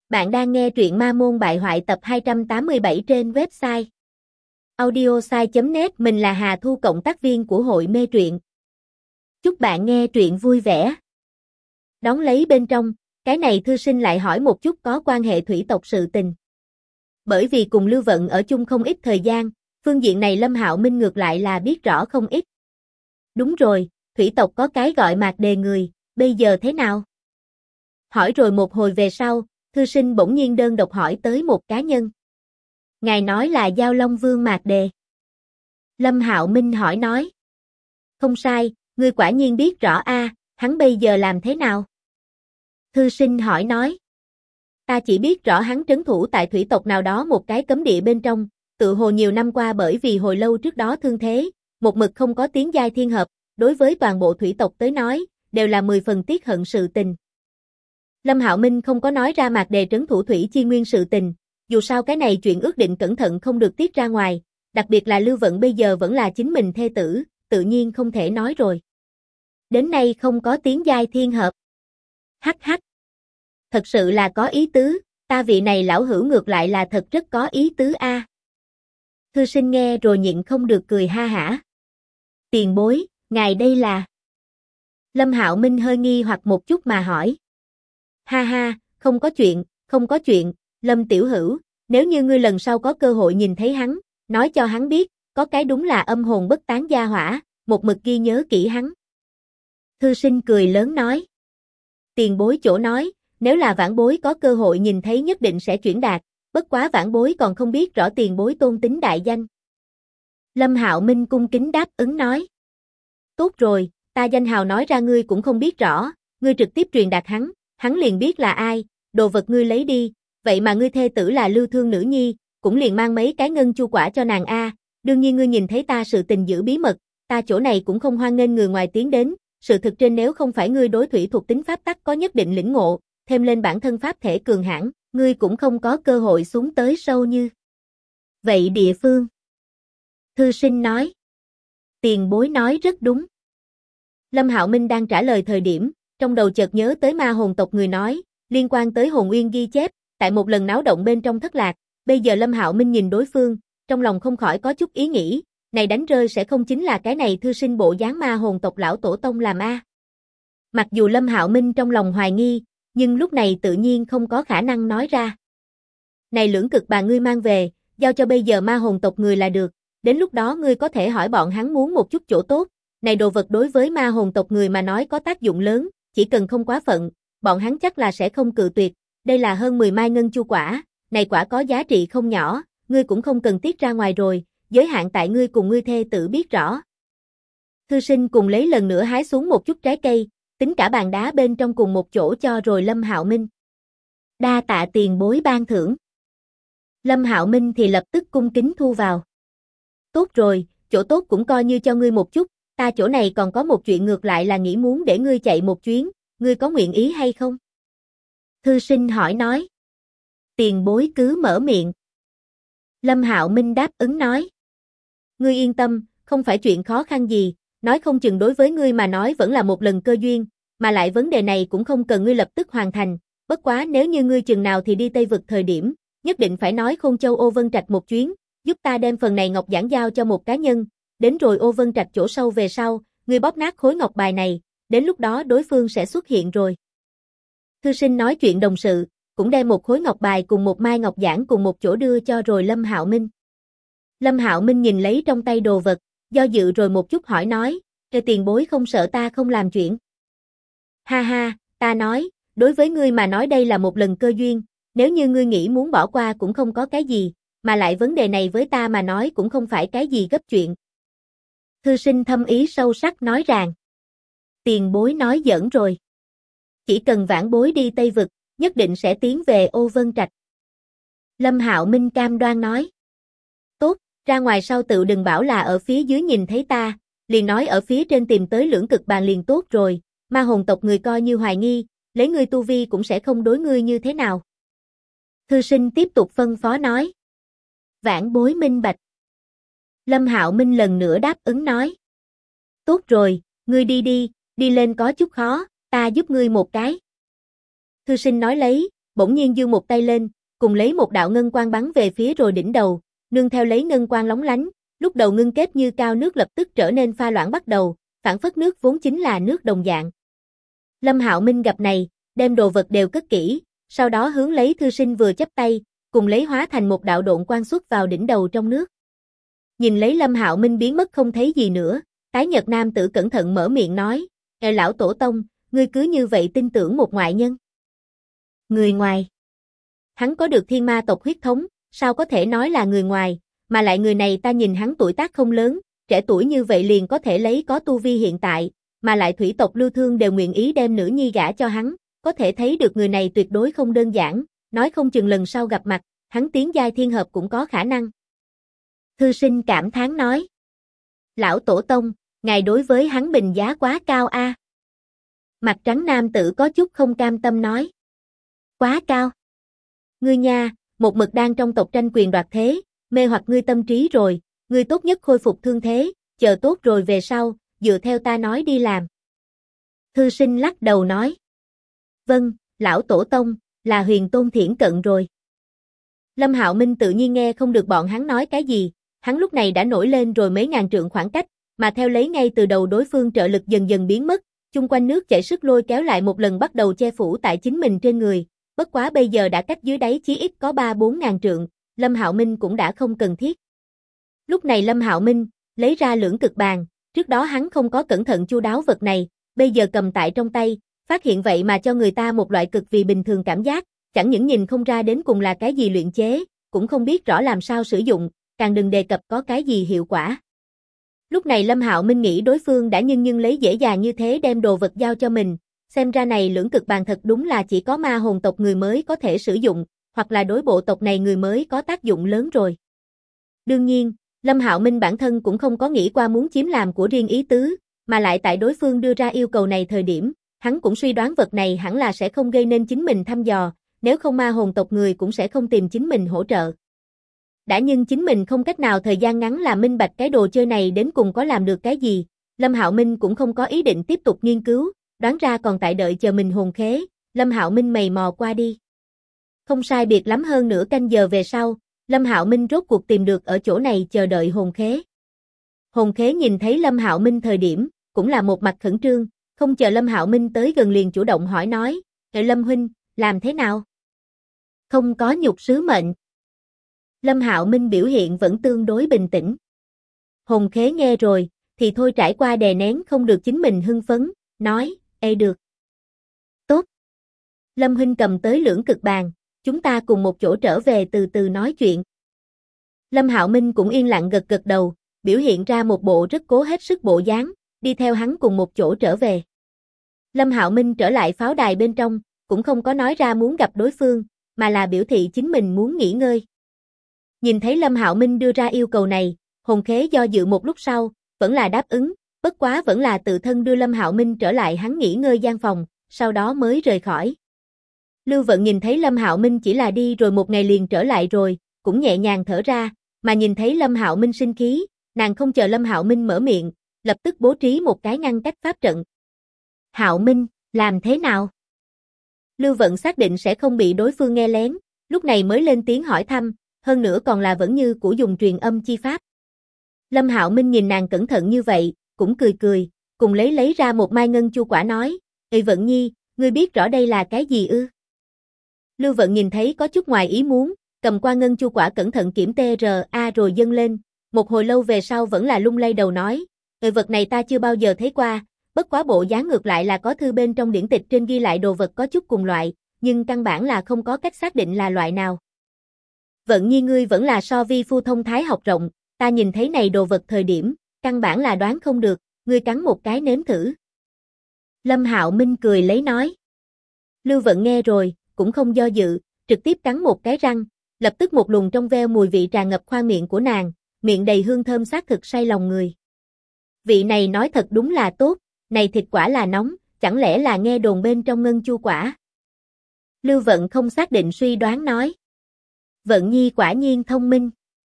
Bạn đang nghe truyện Ma Môn Bại Hoại tập 287 trên website audiosai.net. Mình là Hà Thu, cộng tác viên của hội mê truyện. Chúc bạn nghe truyện vui vẻ. Đón lấy bên trong, cái này thư sinh lại hỏi một chút có quan hệ thủy tộc sự tình. Bởi vì cùng Lưu Vận ở chung không ít thời gian, phương diện này Lâm Hạo Minh ngược lại là biết rõ không ít. Đúng rồi, thủy tộc có cái gọi Mạc Đề người, bây giờ thế nào? Hỏi rồi một hồi về sau, thư sinh bỗng nhiên đơn độc hỏi tới một cá nhân. Ngài nói là Giao Long Vương Mạc Đề. Lâm Hạo Minh hỏi nói. Không sai, ngươi quả nhiên biết rõ a, hắn bây giờ làm thế nào? Thư sinh hỏi nói. Ta chỉ biết rõ hắn trấn thủ tại thủy tộc nào đó một cái cấm địa bên trong, tự hồ nhiều năm qua bởi vì hồi lâu trước đó thương thế, một mực không có tiến giai thiên hợp, đối với toàn bộ thủy tộc tới nói, đều là 10 phần tiếc hận sự tình. Lâm Hạo Minh không có nói ra Mạc Đề trấn thủ thủy chi nguyên sự tình, dù sao cái này chuyện ước định cẩn thận không được tiết ra ngoài, đặc biệt là Lưu Vận bây giờ vẫn là chính mình thê tử, tự nhiên không thể nói rồi. Đến nay không có tiến giai thiên hợp. Hắc hắc. Thật sự là có ý tứ, ta vị này lão hữu ngược lại là thật rất có ý tứ a. Thư sinh nghe rồi nhịn không được cười ha hả. Tiền bối, ngài đây là... Lâm Hạo Minh hơi nghi hoặc một chút mà hỏi. Ha ha, không có chuyện, Lâm tiểu hữu, nếu như ngươi lần sau có cơ hội nhìn thấy hắn, nói cho hắn biết, có cái đúng là âm hồn bất tán gia hỏa, một mực ghi nhớ kỹ hắn. Thư sinh cười lớn nói. Tiền bối chỗ nói, nếu là vãn bối có cơ hội nhìn thấy nhất định sẽ chuyển đạt, bất quá vãn bối còn không biết rõ tiền bối tôn tính đại danh. Lâm Hạo Minh cung kính đáp ứng nói. Tốt rồi, ta danh hào nói ra ngươi cũng không biết rõ, ngươi trực tiếp truyền đạt hắn liền biết là ai, đồ vật ngươi lấy đi, vậy mà ngươi thê tử là Lưu Thương nữ nhi, cũng liền mang mấy cái ngân chu quả cho nàng a. Đương nhiên ngươi nhìn thấy ta sự tình giữ bí mật, ta chỗ này cũng không hoan nghênh người ngoài tiến đến, sự thực trên nếu không phải ngươi đối thủy thuộc tính pháp tắc có nhất định lĩnh ngộ, thêm lên bản thân pháp thể cường hãn, ngươi cũng không có cơ hội xuống tới sâu như vậy địa phương. Thư sinh nói. Tiền bối nói rất đúng. Lâm Hạo Minh đang trả lời thời điểm, trong đầu chợt nhớ tới ma hồn tộc người nói, liên quan tới hồn uyên ghi chép, tại một lần náo động bên trong thất lạc, bây giờ Lâm Hạo Minh nhìn đối phương, trong lòng không khỏi có chút ý nghĩ, này đánh rơi sẽ không chính là cái này thư sinh bộ dáng ma hồn tộc lão tổ tông làm a. Mặc dù Lâm Hạo Minh trong lòng hoài nghi, nhưng lúc này tự nhiên không có khả năng nói ra. Này lưỡng cực bà ngươi mang về, giao cho bây giờ ma hồn tộc người là được, đến lúc đó ngươi có thể hỏi bọn hắn muốn một chút chỗ tốt, này đồ vật đối với ma hồn tộc người mà nói có tác dụng lớn, chỉ cần không quá phận, bọn hắn chắc là sẽ không cự tuyệt, đây là hơn 10 mai ngân chu quả, này quả có giá trị không nhỏ, ngươi cũng không cần tiết ra ngoài rồi, giới hạn tại ngươi cùng ngươi thê tử biết rõ. Thư sinh cùng lấy lần nữa hái xuống một chút trái cây, tính cả bàn đá bên trong cùng một chỗ cho rồi Lâm Hạo Minh. Đa tạ tiền bối ban thưởng. Lâm Hạo Minh thì lập tức cung kính thu vào. Tốt rồi, chỗ tốt cũng coi như cho ngươi một chút, ta chỗ này còn có một chuyện ngược lại là nghĩ muốn để ngươi chạy một chuyến, ngươi có nguyện ý hay không? Thư sinh hỏi nói. Tiền bối cứ mở miệng. Lâm Hạo Minh đáp ứng nói. Ngươi yên tâm, không phải chuyện khó khăn gì, nói không chừng đối với ngươi mà nói vẫn là một lần cơ duyên, mà lại vấn đề này cũng không cần ngươi lập tức hoàn thành, bất quá nếu như ngươi chừng nào thì đi Tây Vực thời điểm, nhất định phải nói Khôn Châu Ô Vân Trạch một chuyến, giúp ta đem phần này ngọc giản giao cho một cá nhân, đến rồi Ô Vân Trạch chỗ sâu về sau, ngươi bóp nát khối ngọc bài này, đến lúc đó đối phương sẽ xuất hiện rồi. Thư sinh nói chuyện đồng sự, cũng đem một khối ngọc bài cùng một mai ngọc giản cùng một chỗ đưa cho rồi Lâm Hạo Minh. Lâm Hạo Minh nhìn lấy trong tay đồ vật, do dự rồi một chút hỏi nói, tiền bối không sợ ta không làm chuyện. Ha ha, ta nói, đối với ngươi mà nói đây là một lần cơ duyên, nếu như ngươi nghĩ muốn bỏ qua cũng không có cái gì, mà lại vấn đề này với ta mà nói cũng không phải cái gì gấp chuyện. Thư sinh thâm ý sâu sắc nói rằng, tiền bối nói giỡn rồi. Chỉ cần vãn bối đi Tây Vực, nhất định sẽ tiến về Ô Vân Trạch. Lâm Hạo Minh cam đoan nói. Tốt, ra ngoài sau tự đừng bảo là ở phía dưới nhìn thấy ta, liền nói ở phía trên tìm tới lưỡng cực bàn liền tốt rồi, ma hồn tộc người coi như hoài nghi, lấy ngươi tu vi cũng sẽ không đối ngươi như thế nào. Thư sinh tiếp tục phân phó nói. Vãn bối minh bạch. Lâm Hạo Minh lần nữa đáp ứng nói. Tốt rồi, ngươi đi lên có chút khó, ta giúp ngươi một cái. Thư sinh nói lấy, bỗng nhiên giương một tay lên, cùng lấy một đạo ngân quang bắn về phía rồi đỉnh đầu, nương theo lấy ngân quang lóng lánh, lúc đầu ngưng kết như cao nước lập tức trở nên pha loãng bắt đầu, phản phất nước vốn chính là nước đồng dạng. Lâm Hạo Minh gặp này, đem đồ vật đều cất kỹ, sau đó hướng lấy thư sinh vừa chắp tay, cùng lấy hóa thành một đạo độn quang xuất vào đỉnh đầu trong nước. Nhìn lấy Lâm Hạo Minh biến mất không thấy gì nữa, tái nhợt nam tử cẩn thận mở miệng nói, lão tổ tông, ngươi cứ như vậy tin tưởng một ngoại nhân. Người ngoài. Hắn có được thiên ma tộc huyết thống, sao có thể nói là người ngoài, mà lại người này ta nhìn hắn tuổi tác không lớn, trẻ tuổi như vậy liền có thể lấy có tu vi hiện tại, mà lại thủy tộc Lưu Thương đều nguyện ý đem nữ nhi gả cho hắn, có thể thấy được người này tuyệt đối không đơn giản, nói không chừng lần sau gặp mặt, hắn tiến giai thiên hợp cũng có khả năng. Thư sinh cảm thán nói. Lão tổ tông, ngài đối với hắn bình giá quá cao a. Mặt trắng nam tử có chút không cam tâm nói. Quá cao. Ngươi nha, một mực đang trong tộc tranh quyền đoạt thế, mê hoặc ngươi tâm trí rồi, ngươi tốt nhất khôi phục thương thế, chờ tốt rồi về sau, dựa theo ta nói đi làm. Thư sinh lắc đầu nói. Vâng, lão tổ tông, là Huyền Tôn Thiển Cận rồi. Lâm Hạo Minh tự nhiên nghe không được bọn hắn nói cái gì, hắn lúc này đã nổi lên rồi mấy ngàn trượng khoảng cách, mà theo lấy ngay từ đầu đối phương trợ lực dần dần biến mất, chung quanh nước chảy sức lôi kéo lại một lần bắt đầu che phủ tại chính mình trên người, bất quá bây giờ đã cách dưới đáy chí ít có 3-4 ngàn trượng, Lâm Hạo Minh cũng đã không cần thiết. Lúc này Lâm Hạo Minh lấy ra lưỡng cực bàn, trước đó hắn không có cẩn thận chu đáo vật này, bây giờ cầm tại trong tay, phát hiện vậy mà cho người ta một loại cực vì bình thường cảm giác, chẳng những nhìn không ra đến cùng là cái gì luyện chế, cũng không biết rõ làm sao sử dụng, càng đừng đề cập có cái gì hiệu quả. Lúc này Lâm Hạo Minh nghĩ đối phương đã nhưng lấy dễ dàng như thế đem đồ vật giao cho mình, xem ra này lưỡng cực bàn thật đúng là chỉ có ma hồn tộc người mới có thể sử dụng, hoặc là đối bộ tộc này người mới có tác dụng lớn rồi. Đương nhiên, Lâm Hạo Minh bản thân cũng không có nghĩ qua muốn chiếm làm của riêng ý tứ, mà lại tại đối phương đưa ra yêu cầu này thời điểm, hắn cũng suy đoán vật này hẳn là sẽ không gây nên chính mình thăm dò, nếu không ma hồn tộc người cũng sẽ không tìm chính mình hỗ trợ. Đã nhưng chính mình không cách nào thời gian ngắn làm minh bạch cái đồ chơi này đến cùng có làm được cái gì, Lâm Hạo Minh cũng không có ý định tiếp tục nghiên cứu, đoán ra còn tại đợi chờ mình hồn khế, Lâm Hạo Minh mày mò qua đi. Không sai biệt lắm hơn nửa canh giờ về sau, Lâm Hạo Minh rốt cuộc tìm được ở chỗ này chờ đợi hồn khế. Hồn khế nhìn thấy Lâm Hạo Minh thời điểm, cũng là một mặt khẩn trương, không chờ Lâm Hạo Minh tới gần liền chủ động hỏi nói, Lâm huynh, làm thế nào? Không có nhục sứ mệnh. Lâm Hạo Minh biểu hiện vẫn tương đối bình tĩnh. Hồn khế nghe rồi, thì thôi trải qua đè nén không được chính mình hưng phấn, nói, ê được. Tốt. Lâm huynh cầm tới lưỡng cực bàn, chúng ta cùng một chỗ trở về từ từ nói chuyện. Lâm Hạo Minh cũng yên lặng gật gật đầu, biểu hiện ra một bộ rất cố hết sức bộ dáng, đi theo hắn cùng một chỗ trở về. Lâm Hạo Minh trở lại pháo đài bên trong, cũng không có nói ra muốn gặp đối phương, mà là biểu thị chính mình muốn nghỉ ngơi. Nhìn thấy Lâm Hạo Minh đưa ra yêu cầu này, hồn khế do dự một lúc sau, vẫn là đáp ứng, bất quá vẫn là tự thân đưa Lâm Hạo Minh trở lại hắn nghỉ ngơi gian phòng, sau đó mới rời khỏi. Lưu Vận nhìn thấy Lâm Hạo Minh chỉ là đi rồi một ngày liền trở lại rồi, cũng nhẹ nhàng thở ra, mà nhìn thấy Lâm Hạo Minh sinh khí, nàng không chờ Lâm Hạo Minh mở miệng, lập tức bố trí một cái ngăn cách pháp trận. Hạo Minh, làm thế nào? Lưu Vận xác định sẽ không bị đối phương nghe lén, lúc này mới lên tiếng hỏi thăm, hơn nữa còn là vẫn như cũ dùng truyền âm chi pháp. Lâm Hạo Minh nhìn nàng cẩn thận như vậy, cũng cười cười, cùng lấy ra một mai ngân chu quả nói, Ê Vận Nhi, ngươi biết rõ đây là cái gì ư? Lưu Vận nhìn thấy có chút ngoài ý muốn, cầm qua ngân chu quả cẩn thận kiểm tra rồi dâng lên, một hồi lâu về sau vẫn là lung lay đầu nói, vật này ta chưa bao giờ thấy qua, bất quá bộ dáng ngược lại là có thư bên trong điển tịch trên ghi lại đồ vật có chút cùng loại, nhưng căn bản là không có cách xác định là loại nào. Vận Nhi ngươi vẫn là so vi phu thông thái học rộng, ta nhìn thấy này đồ vật thời điểm, căn bản là đoán không được, ngươi cắn một cái nếm thử. Lâm Hạo Minh cười lấy nói. Lưu Vận nghe rồi, cũng không do dự, trực tiếp cắn một cái răng, lập tức một luồng trong veo mùi vị tràn ngập khoang miệng của nàng, miệng đầy hương thơm xác thực say lòng người. Vị này nói thật đúng là tốt, này thịt quả là nóng, chẳng lẽ là nghe đồn bên trong ngân chu quả? Lưu Vận không xác định suy đoán nói. Vận Nhi quả nhiên thông minh.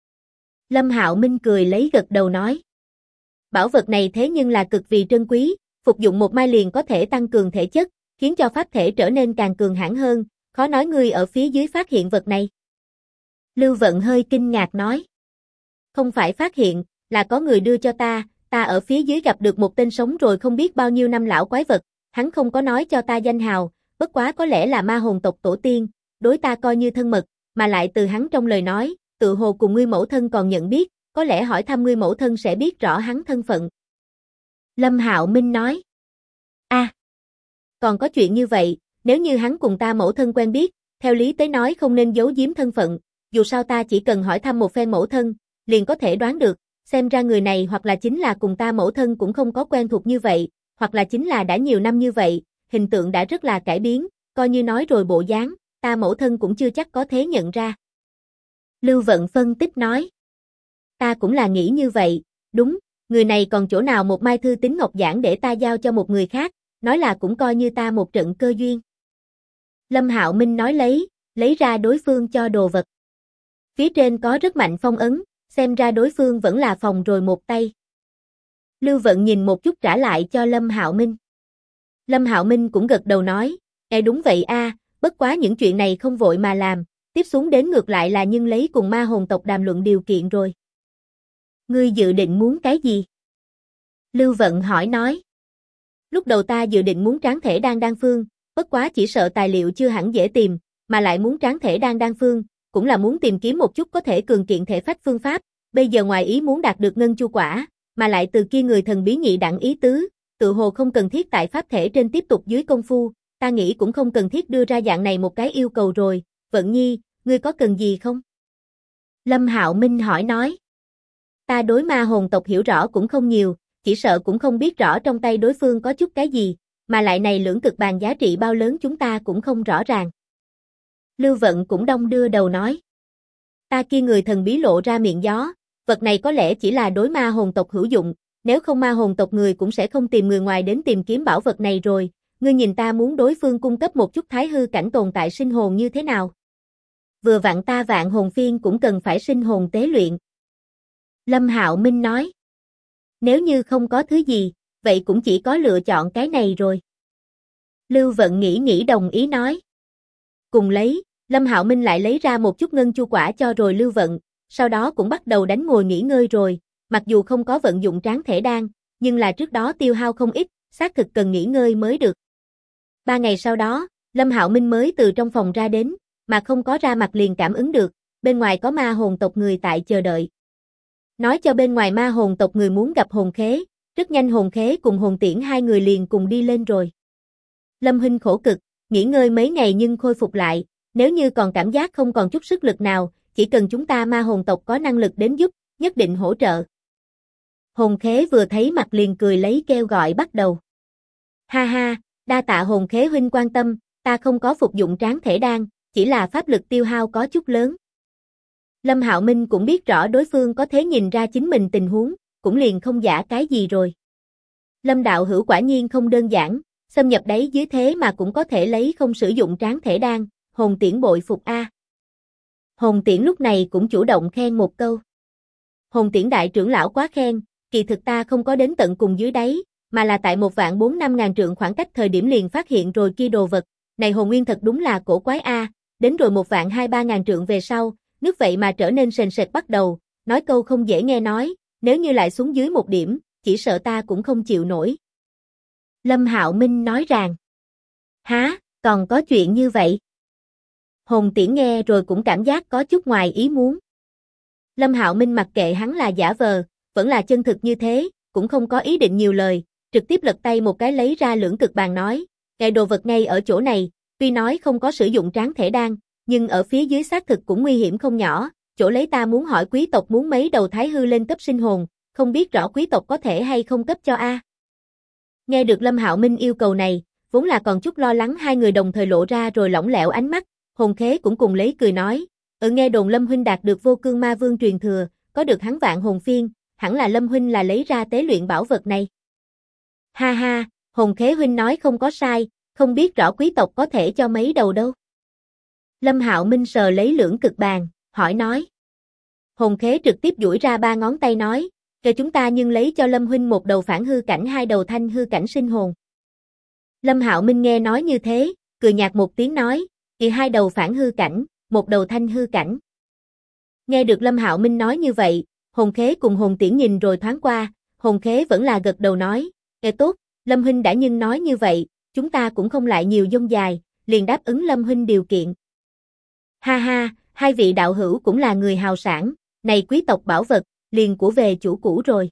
Lâm Hạo Minh cười lấy gật đầu nói. Bảo vật này thế nhưng là cực vì trân quý, phục dụng một mai liền có thể tăng cường thể chất, khiến cho pháp thể trở nên càng cường hãn hơn, Khó nói ngươi ở phía dưới phát hiện vật này. Lưu Vận hơi kinh ngạc nói. Không phải phát hiện, là có người đưa cho ta ở phía dưới gặp được một tên sống rồi không biết bao nhiêu năm lão quái vật, hắn không có nói cho ta danh hào, bất quá có lẽ là ma hồn tộc tổ tiên, đối ta coi như thân mật, mà lại từ hắn trong lời nói, tự hồ cùng ngươi mẫu thân còn nhận biết, có lẽ hỏi thăm ngươi mẫu thân sẽ biết rõ hắn thân phận. Lâm Hạo Minh nói. Còn có chuyện như vậy, nếu như hắn cùng ta mẫu thân quen biết, theo lý tới nói không nên giấu giếm thân phận, dù sao ta chỉ cần hỏi thăm một phen mẫu thân, liền có thể đoán được, xem ra người này hoặc là chính là cùng ta mẫu thân cũng không có quen thuộc như vậy, hoặc là chính là đã nhiều năm như vậy, hình tượng đã rất là cải biến, coi như nói rồi bộ dáng, ta mẫu thân cũng chưa chắc có thể nhận ra. Lưu Vận phân tích nói. Ta cũng là nghĩ như vậy, đúng, người này còn chỗ nào một mai thư tín ngọc giản để ta giao cho một người khác, nói là cũng coi như ta một trận cơ duyên. Lâm Hạo Minh nói lấy ra đối phương cho đồ vật. Phía trên có rất mạnh phong ấn, xem ra đối phương vẫn là phòng rồi một tay. Lưu Vận nhìn một chút trả lại cho Lâm Hạo Minh. Lâm Hạo Minh cũng gật đầu nói, đúng vậy a, bất quá những chuyện này không vội mà làm, tiếp xuống đến ngược lại là nhưng lấy cùng ma hồn tộc đàm luận điều kiện rồi. Ngươi dự định muốn cái gì? Lưu Vận hỏi nói. Lúc đầu ta dự định muốn tráng thể đan phương, bất quá chỉ sợ tài liệu chưa hẳn dễ tìm, mà lại muốn tráng thể đan phương, cũng là muốn tìm kiếm một chút có thể cường kiện thể phách phương pháp, bây giờ ngoài ý muốn đạt được ngân chu quả, mà lại từ kia người thần bí nhị đẳng ý tứ, tự hồ không cần thiết tại pháp thể trên tiếp tục dưới công phu, ta nghĩ cũng không cần thiết đưa ra dạng này một cái yêu cầu rồi, Vận Nhi, ngươi có cần gì không? Lâm Hạo Minh hỏi nói. Ta đối ma hồn tộc hiểu rõ cũng không nhiều, chỉ sợ cũng không biết rõ trong tay đối phương có chút cái gì, mà lại này lưỡng cực bàn giá trị bao lớn chúng ta cũng không rõ ràng. Lưu Vận cũng đong đưa đầu nói. Ta kia người thần bí lộ ra miệng gió, vật này có lẽ chỉ là đối ma hồn tộc hữu dụng, nếu không ma hồn tộc người cũng sẽ không tìm người ngoài đến tìm kiếm bảo vật này rồi, ngươi nhìn ta muốn đối phương cung cấp một chút thái hư cảnh tồn tại sinh hồn như thế nào? Vừa vặn ta vạn hồn phiên cũng cần phải sinh hồn tế luyện. Lâm Hạo Minh nói. Nếu như không có thứ gì, vậy cũng chỉ có lựa chọn cái này rồi. Lưu Vận nghĩ đồng ý nói. Cùng lấy, Lâm Hạo Minh lại lấy ra một chút ngân chu quả cho rồi Lưu Vận, sau đó cũng bắt đầu đánh ngồi nghỉ ngơi rồi, mặc dù không có vận dụng tráng thể đan, nhưng là trước đó tiêu hao không ít, xác thực cần nghỉ ngơi mới được. 3 ngày sau đó, Lâm Hạo Minh mới từ trong phòng ra đến, mà không có ra mặt liền cảm ứng được, bên ngoài có ma hồn tộc người tại chờ đợi. Nói cho bên ngoài ma hồn tộc người muốn gặp hồn khế, rất nhanh hồn khế cùng hồn tiễn hai người liền cùng đi lên rồi. Lâm huynh khổ cực, nghỉ ngơi mấy ngày nhưng khôi phục lại, nếu như còn cảm giác không còn chút sức lực nào, chỉ cần chúng ta ma hồn tộc có năng lực đến giúp, nhất định hỗ trợ. Hồn khế vừa thấy mặt liền cười lấy kêu gọi bắt đầu. Ha ha, đa tạ hồn khế huynh quan tâm, ta không có phục dụng tráng thể đan, chỉ là pháp lực tiêu hao có chút lớn. Lâm Hạo Minh cũng biết rõ đối phương có thể nhìn ra chính mình tình huống, cũng liền không giả cái gì rồi. Lâm đạo hữu quả nhiên không đơn giản, xâm nhập đáy dưới thế mà cũng có thể lấy không sử dụng tráng thể đan, hồn tiễn bội phục a. Hồn tiễn lúc này cũng chủ động khen một câu. Hồn tiễn đại trưởng lão quá khen, kỳ thực ta không có đến tận cùng dưới đáy, mà là tại 1.400.000 ngàn trượng khoảng cách thời điểm liền phát hiện rồi kia đồ vật, này hồn nguyên thật đúng là cổ quái a, đến rồi 1.223.000 ngàn trượng về sau, nước vậy mà trở nên sền sệt bắt đầu, nói câu không dễ nghe nói, nếu như lại xuống dưới một điểm, chỉ sợ ta cũng không chịu nổi. Lâm Hạo Minh nói rằng, há, còn có chuyện như vậy? Hồn tiễn nghe rồi cũng cảm giác có chút ngoài ý muốn. Lâm Hạo Minh mặc kệ hắn là giả vờ, vẫn là chân thực như thế, cũng không có ý định nhiều lời, trực tiếp lật tay một cái lấy ra lưỡng cực bàn nói, cái đồ vật ngay ở chỗ này, tuy nói không có sử dụng tráng thể đan, nhưng ở phía dưới xác thực cũng nguy hiểm không nhỏ, chỗ lấy ta muốn hỏi quý tộc muốn mấy đầu thái hư lên cấp sinh hồn, không biết rõ quý tộc có thể hay không cấp cho a. Nghe được Lâm Hạo Minh yêu cầu này, vốn là còn chút lo lắng hai người đồng thời lộ ra rồi lỏng lẻo ánh mắt, hồn khế cũng cùng lấy cười nói, nghe đồn Lâm huynh đạt được vô cương ma vương truyền thừa, có được hắn vạn hồn phiên, hẳn là Lâm huynh là lấy ra tế luyện bảo vật này. Ha ha, hồn khế huynh nói không có sai, không biết rõ quý tộc có thể cho mấy đầu đâu. Lâm Hạo Minh sờ lấy lưỡng cực bàn, hỏi nói. Hồn khế trực tiếp duỗi ra 3 ngón tay nói, kêu chúng ta nhưng lấy cho Lâm huynh một đầu phản hư cảnh 2 đầu thanh hư cảnh sinh hồn. Lâm Hạo Minh nghe nói như thế, cười nhạt một tiếng nói, Thì hai đầu phản hư cảnh, một đầu thanh hư cảnh. Nghe được Lâm Hạo Minh nói như vậy, Hồn Khế cùng Hồn Tiễn nhìn rồi thoáng qua, Hồn Khế vẫn là gật đầu nói, tốt, Lâm huynh đã nhưng nói như vậy, chúng ta cũng không lại nhiều dông dài, liền đáp ứng Lâm huynh điều kiện. Ha ha, hai vị đạo hữu cũng là người hào sảng, này quý tộc bảo vật, liền của về chủ cũ rồi.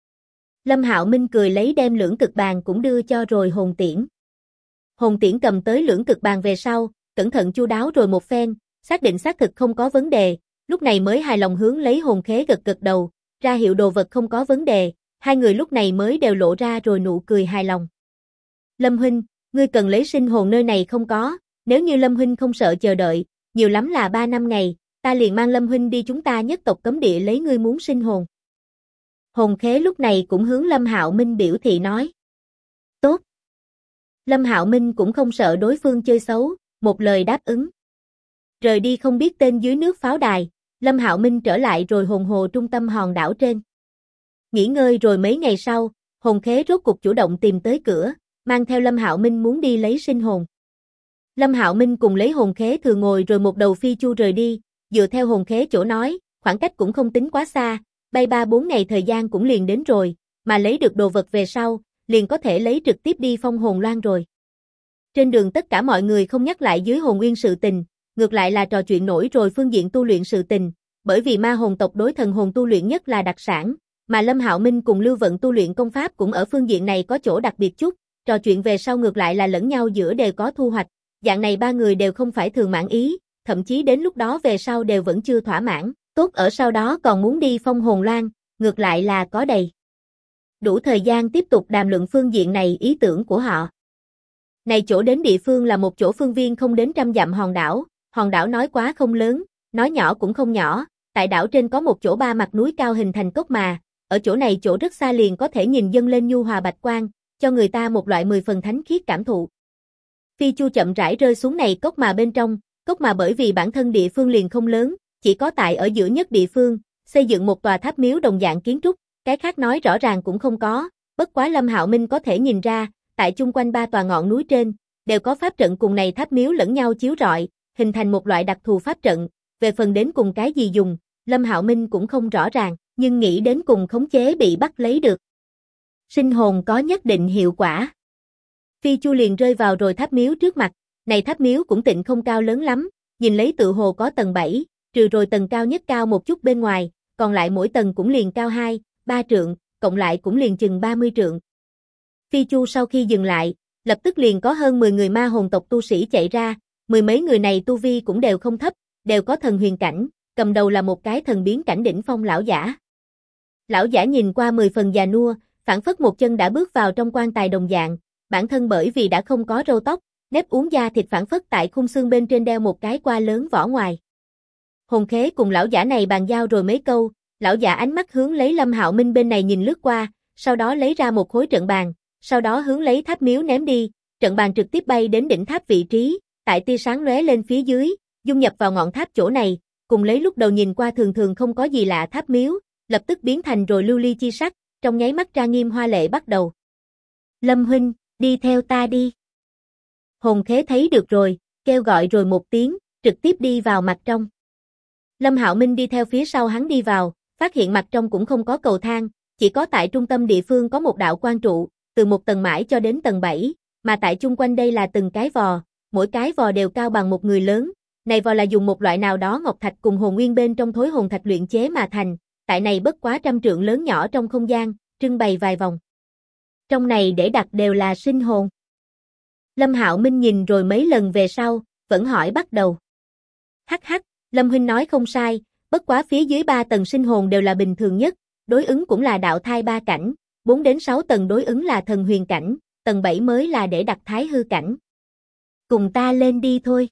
Lâm Hạo Minh cười lấy đem lưỡng cực bàn cũng đưa cho rồi Hồn Tiễn. Hồn Tiễn cầm tới lưỡng cực bàn về sau, cẩn thận chu đáo rồi một phen, xác định xác thực không có vấn đề, lúc này mới hài lòng hướng lấy Hồn Khế gật gật đầu, ra hiệu đồ vật không có vấn đề, hai người lúc này mới đều lộ ra rồi nụ cười hài lòng. Lâm huynh, ngươi cần lấy sinh hồn nơi này không có, nếu như Lâm huynh không sợ chờ đợi, nhiều lắm là 3 năm ngày, ta liền mang Lâm huynh đi chúng ta nhất tộc cấm địa lấy ngươi muốn sinh hồn. Hồn Khế lúc này cũng hướng Lâm Hạo Minh biểu thị nói. Tốt. Lâm Hạo Minh cũng không sợ đối phương chơi xấu, một lời đáp ứng. Rời đi không biết tên dưới nước pháo đài, Lâm Hạo Minh trở lại rồi hồn hồ trung tâm hòn đảo trên. Nghỉ ngơi rồi mấy ngày sau, Hồn Khế rốt cục chủ động tìm tới cửa, mang theo Lâm Hạo Minh muốn đi lấy sinh hồn. Lâm Hạo Minh cùng lấy Hồn Khế thừa ngồi rồi một đầu phi chu rời đi, dựa theo Hồn Khế chỗ nói, khoảng cách cũng không tính quá xa, bay 3-4 ngày thời gian cũng liền đến rồi, mà lấy được đồ vật về sau, liền có thể lấy trực tiếp đi phong hồn loan rồi. Trên đường tất cả mọi người không nhắc lại dưới hồn nguyên sự tình, ngược lại là trò chuyện nổi rồi phương diện tu luyện sự tình, bởi vì ma hồn tộc đối thần hồn tu luyện nhất là đặc sản, mà Lâm Hạo Minh cùng Lưu Vận tu luyện công pháp cũng ở phương diện này có chỗ đặc biệt chút, trò chuyện về sau ngược lại là lẫn nhau giữa đều có thu hoạch, dạng này ba người đều không phải thường mãn ý, thậm chí đến lúc đó về sau đều vẫn chưa thỏa mãn, tốt ở sau đó còn muốn đi phong hồn loan, ngược lại là có đầy đủ thời gian tiếp tục đàm luận phương diện này ý tưởng của họ. Này chỗ đến địa phương là một chỗ phương viên không đến 100 dặm hòn đảo nói quá không lớn, nói nhỏ cũng không nhỏ, tại đảo trên có một chỗ 3 mặt núi cao hình thành cốc mà, ở chỗ này chỗ rất xa liền có thể nhìn dâng lên nhu hòa bạch quang, cho người ta một loại 10 phần thánh khiết cảm thụ. Phi chu chậm rãi rơi xuống này cốc mà bên trong, cốc mà bởi vì bản thân địa phương liền không lớn, chỉ có tại ở giữa nhất địa phương, xây dựng một tòa tháp miếu đồng dạng kiến trúc, cái khác nói rõ ràng cũng không có, bất quá Lâm Hạo Minh có thể nhìn ra, tại chung quanh 3 tòa ngọn núi trên, đều có pháp trận cùng này tháp miếu lẫn nhau chiếu rọi, hình thành một loại đặc thù pháp trận, về phần đến cùng cái gì dùng, Lâm Hạo Minh cũng không rõ ràng, nhưng nghĩ đến cùng khống chế bị bắt lấy được. Sinh hồn có nhất định hiệu quả. Phi chu liền rơi vào rồi tháp miếu trước mặt, này tháp miếu cũng tịnh không cao lớn lắm, nhìn lấy tự hồ có tầng 7, trừ rồi tầng cao nhất cao một chút bên ngoài, còn lại mỗi tầng cũng liền cao 2-3 trượng, cộng lại cũng liền chừng 30 trượng. Phi chu sau khi dừng lại, lập tức liền có hơn 10 người ma hồn tộc tu sĩ chạy ra, mười mấy người này tu vi cũng đều không thấp, đều có thần huyền cảnh, cầm đầu là một cái thần biến cảnh đỉnh phong lão giả. Lão giả nhìn qua 10 phần già nua, phảng phất một chân đã bước vào trong quan tài đồng dạng, bản thân bởi vì đã không có râu tóc, nếp uốn da thịt phảng phất tại khung xương bên trên đeo một cái qua lớn vỏ ngoài. Hồn Khế cùng lão giả này bàn giao rồi mấy câu, lão giả ánh mắt hướng lấy Lâm Hạo Minh bên này nhìn lướt qua, sau đó lấy ra một khối trận bàn, sau đó hướng lấy tháp miếu ném đi, trận bàn trực tiếp bay đến đỉnh tháp vị trí, tại tia sáng lóe lên phía dưới, dung nhập vào ngọn tháp chỗ này, cùng lấy lúc đầu nhìn qua thường thường không có gì lạ tháp miếu, lập tức biến thành rồi lưu ly chi sắc, trong nháy mắt trang nghiêm hoa lệ bắt đầu. Lâm huynh, đi theo ta đi. Hồn Khế thấy được rồi, kêu gọi rồi một tiếng, trực tiếp đi vào mặt trong. Lâm Hạo Minh đi theo phía sau hắn đi vào, phát hiện mặt trong cũng không có cầu thang, chỉ có tại trung tâm địa phương có một đạo quan trụ, từ một tầng mãi cho đến tầng 7, mà tại chung quanh đây là từng cái vò, mỗi cái vò đều cao bằng một người lớn. Này vò là dùng một loại nào đó ngọc thạch cùng hồn nguyên bên trong thối hồn thạch luyện chế mà thành, tại này bất quá 100 trượng lớn nhỏ trong không gian, trưng bày vài vòng. Trong này để đặt đều là sinh hồn. Lâm Hạo Minh nhìn rồi mấy lần về sau, vẫn hỏi bắt đầu. Hắc hắc, Lâm huynh nói không sai, bất quá phía dưới 3 tầng sinh hồn đều là bình thường nhất, đối ứng cũng là đạo thai 3 cảnh, 4 đến 6 tầng đối ứng là thần huyền cảnh, tầng 7 mới là để đặt thái hư cảnh. Cùng ta lên đi thôi.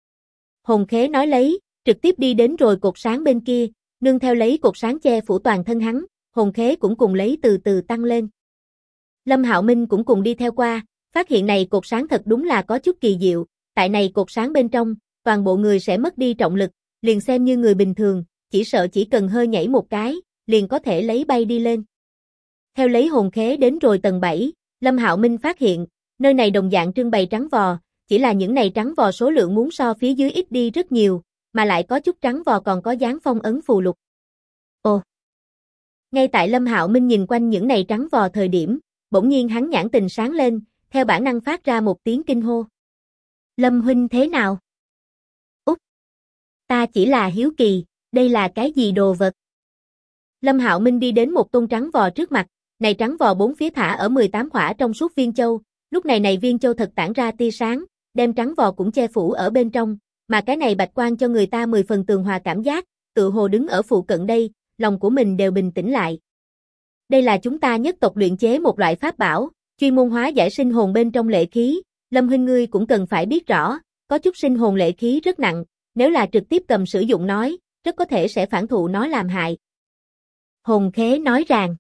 Hồn Khế nói lấy, trực tiếp đi đến rồi cột sáng bên kia, nương theo lấy cột sáng che phủ toàn thân hắn, Hồn Khế cũng cùng lấy từ từ tăng lên. Lâm Hạo Minh cũng cùng đi theo qua, phát hiện này cột sáng thật đúng là có chút kỳ diệu, tại này cột sáng bên trong, toàn bộ người sẽ mất đi trọng lực, liền xem như người bình thường, chỉ sợ chỉ cần hơi nhảy một cái, liền có thể lấy bay đi lên. Theo lấy Hồn Khế đến rồi tầng 7, Lâm Hạo Minh phát hiện, nơi này đồng dạng trưng bày trắng vò, chỉ là những này trắng vò số lượng muốn so phía dưới ít đi rất nhiều, mà lại có chút trắng vò còn có dán phong ấn phù lục. Ồ! Ngay tại Lâm Hạo Minh nhìn quanh những này trắng vò thời điểm, bỗng nhiên hắn nhãn tình sáng lên, theo bản năng phát ra một tiếng kinh hô. Lâm huynh thế nào? Út! Ta chỉ là hiếu kỳ, đây là cái gì đồ vật? Lâm Hạo Minh đi đến một tôn trắng vò trước mặt, này trắng vò bốn phía thả ở 18 khỏa trong suốt viên châu, lúc này viên châu thật tản ra tia sáng, đem trắng vò cũng che phủ ở bên trong, mà cái này bạch quang cho người ta 10 phần tường hòa cảm giác, tự hồ đứng ở phụ cận đây, lòng của mình đều bình tĩnh lại. Đây là chúng ta nhất tộc luyện chế một loại pháp bảo, chuyên môn hóa giải sinh hồn bên trong lệ khí, Lâm huynh ngươi cũng cần phải biết rõ, có chút sinh hồn lệ khí rất nặng, nếu là trực tiếp cầm sử dụng nói, rất có thể sẽ phản thụ nó làm hại. Hồn Khế nói rằng,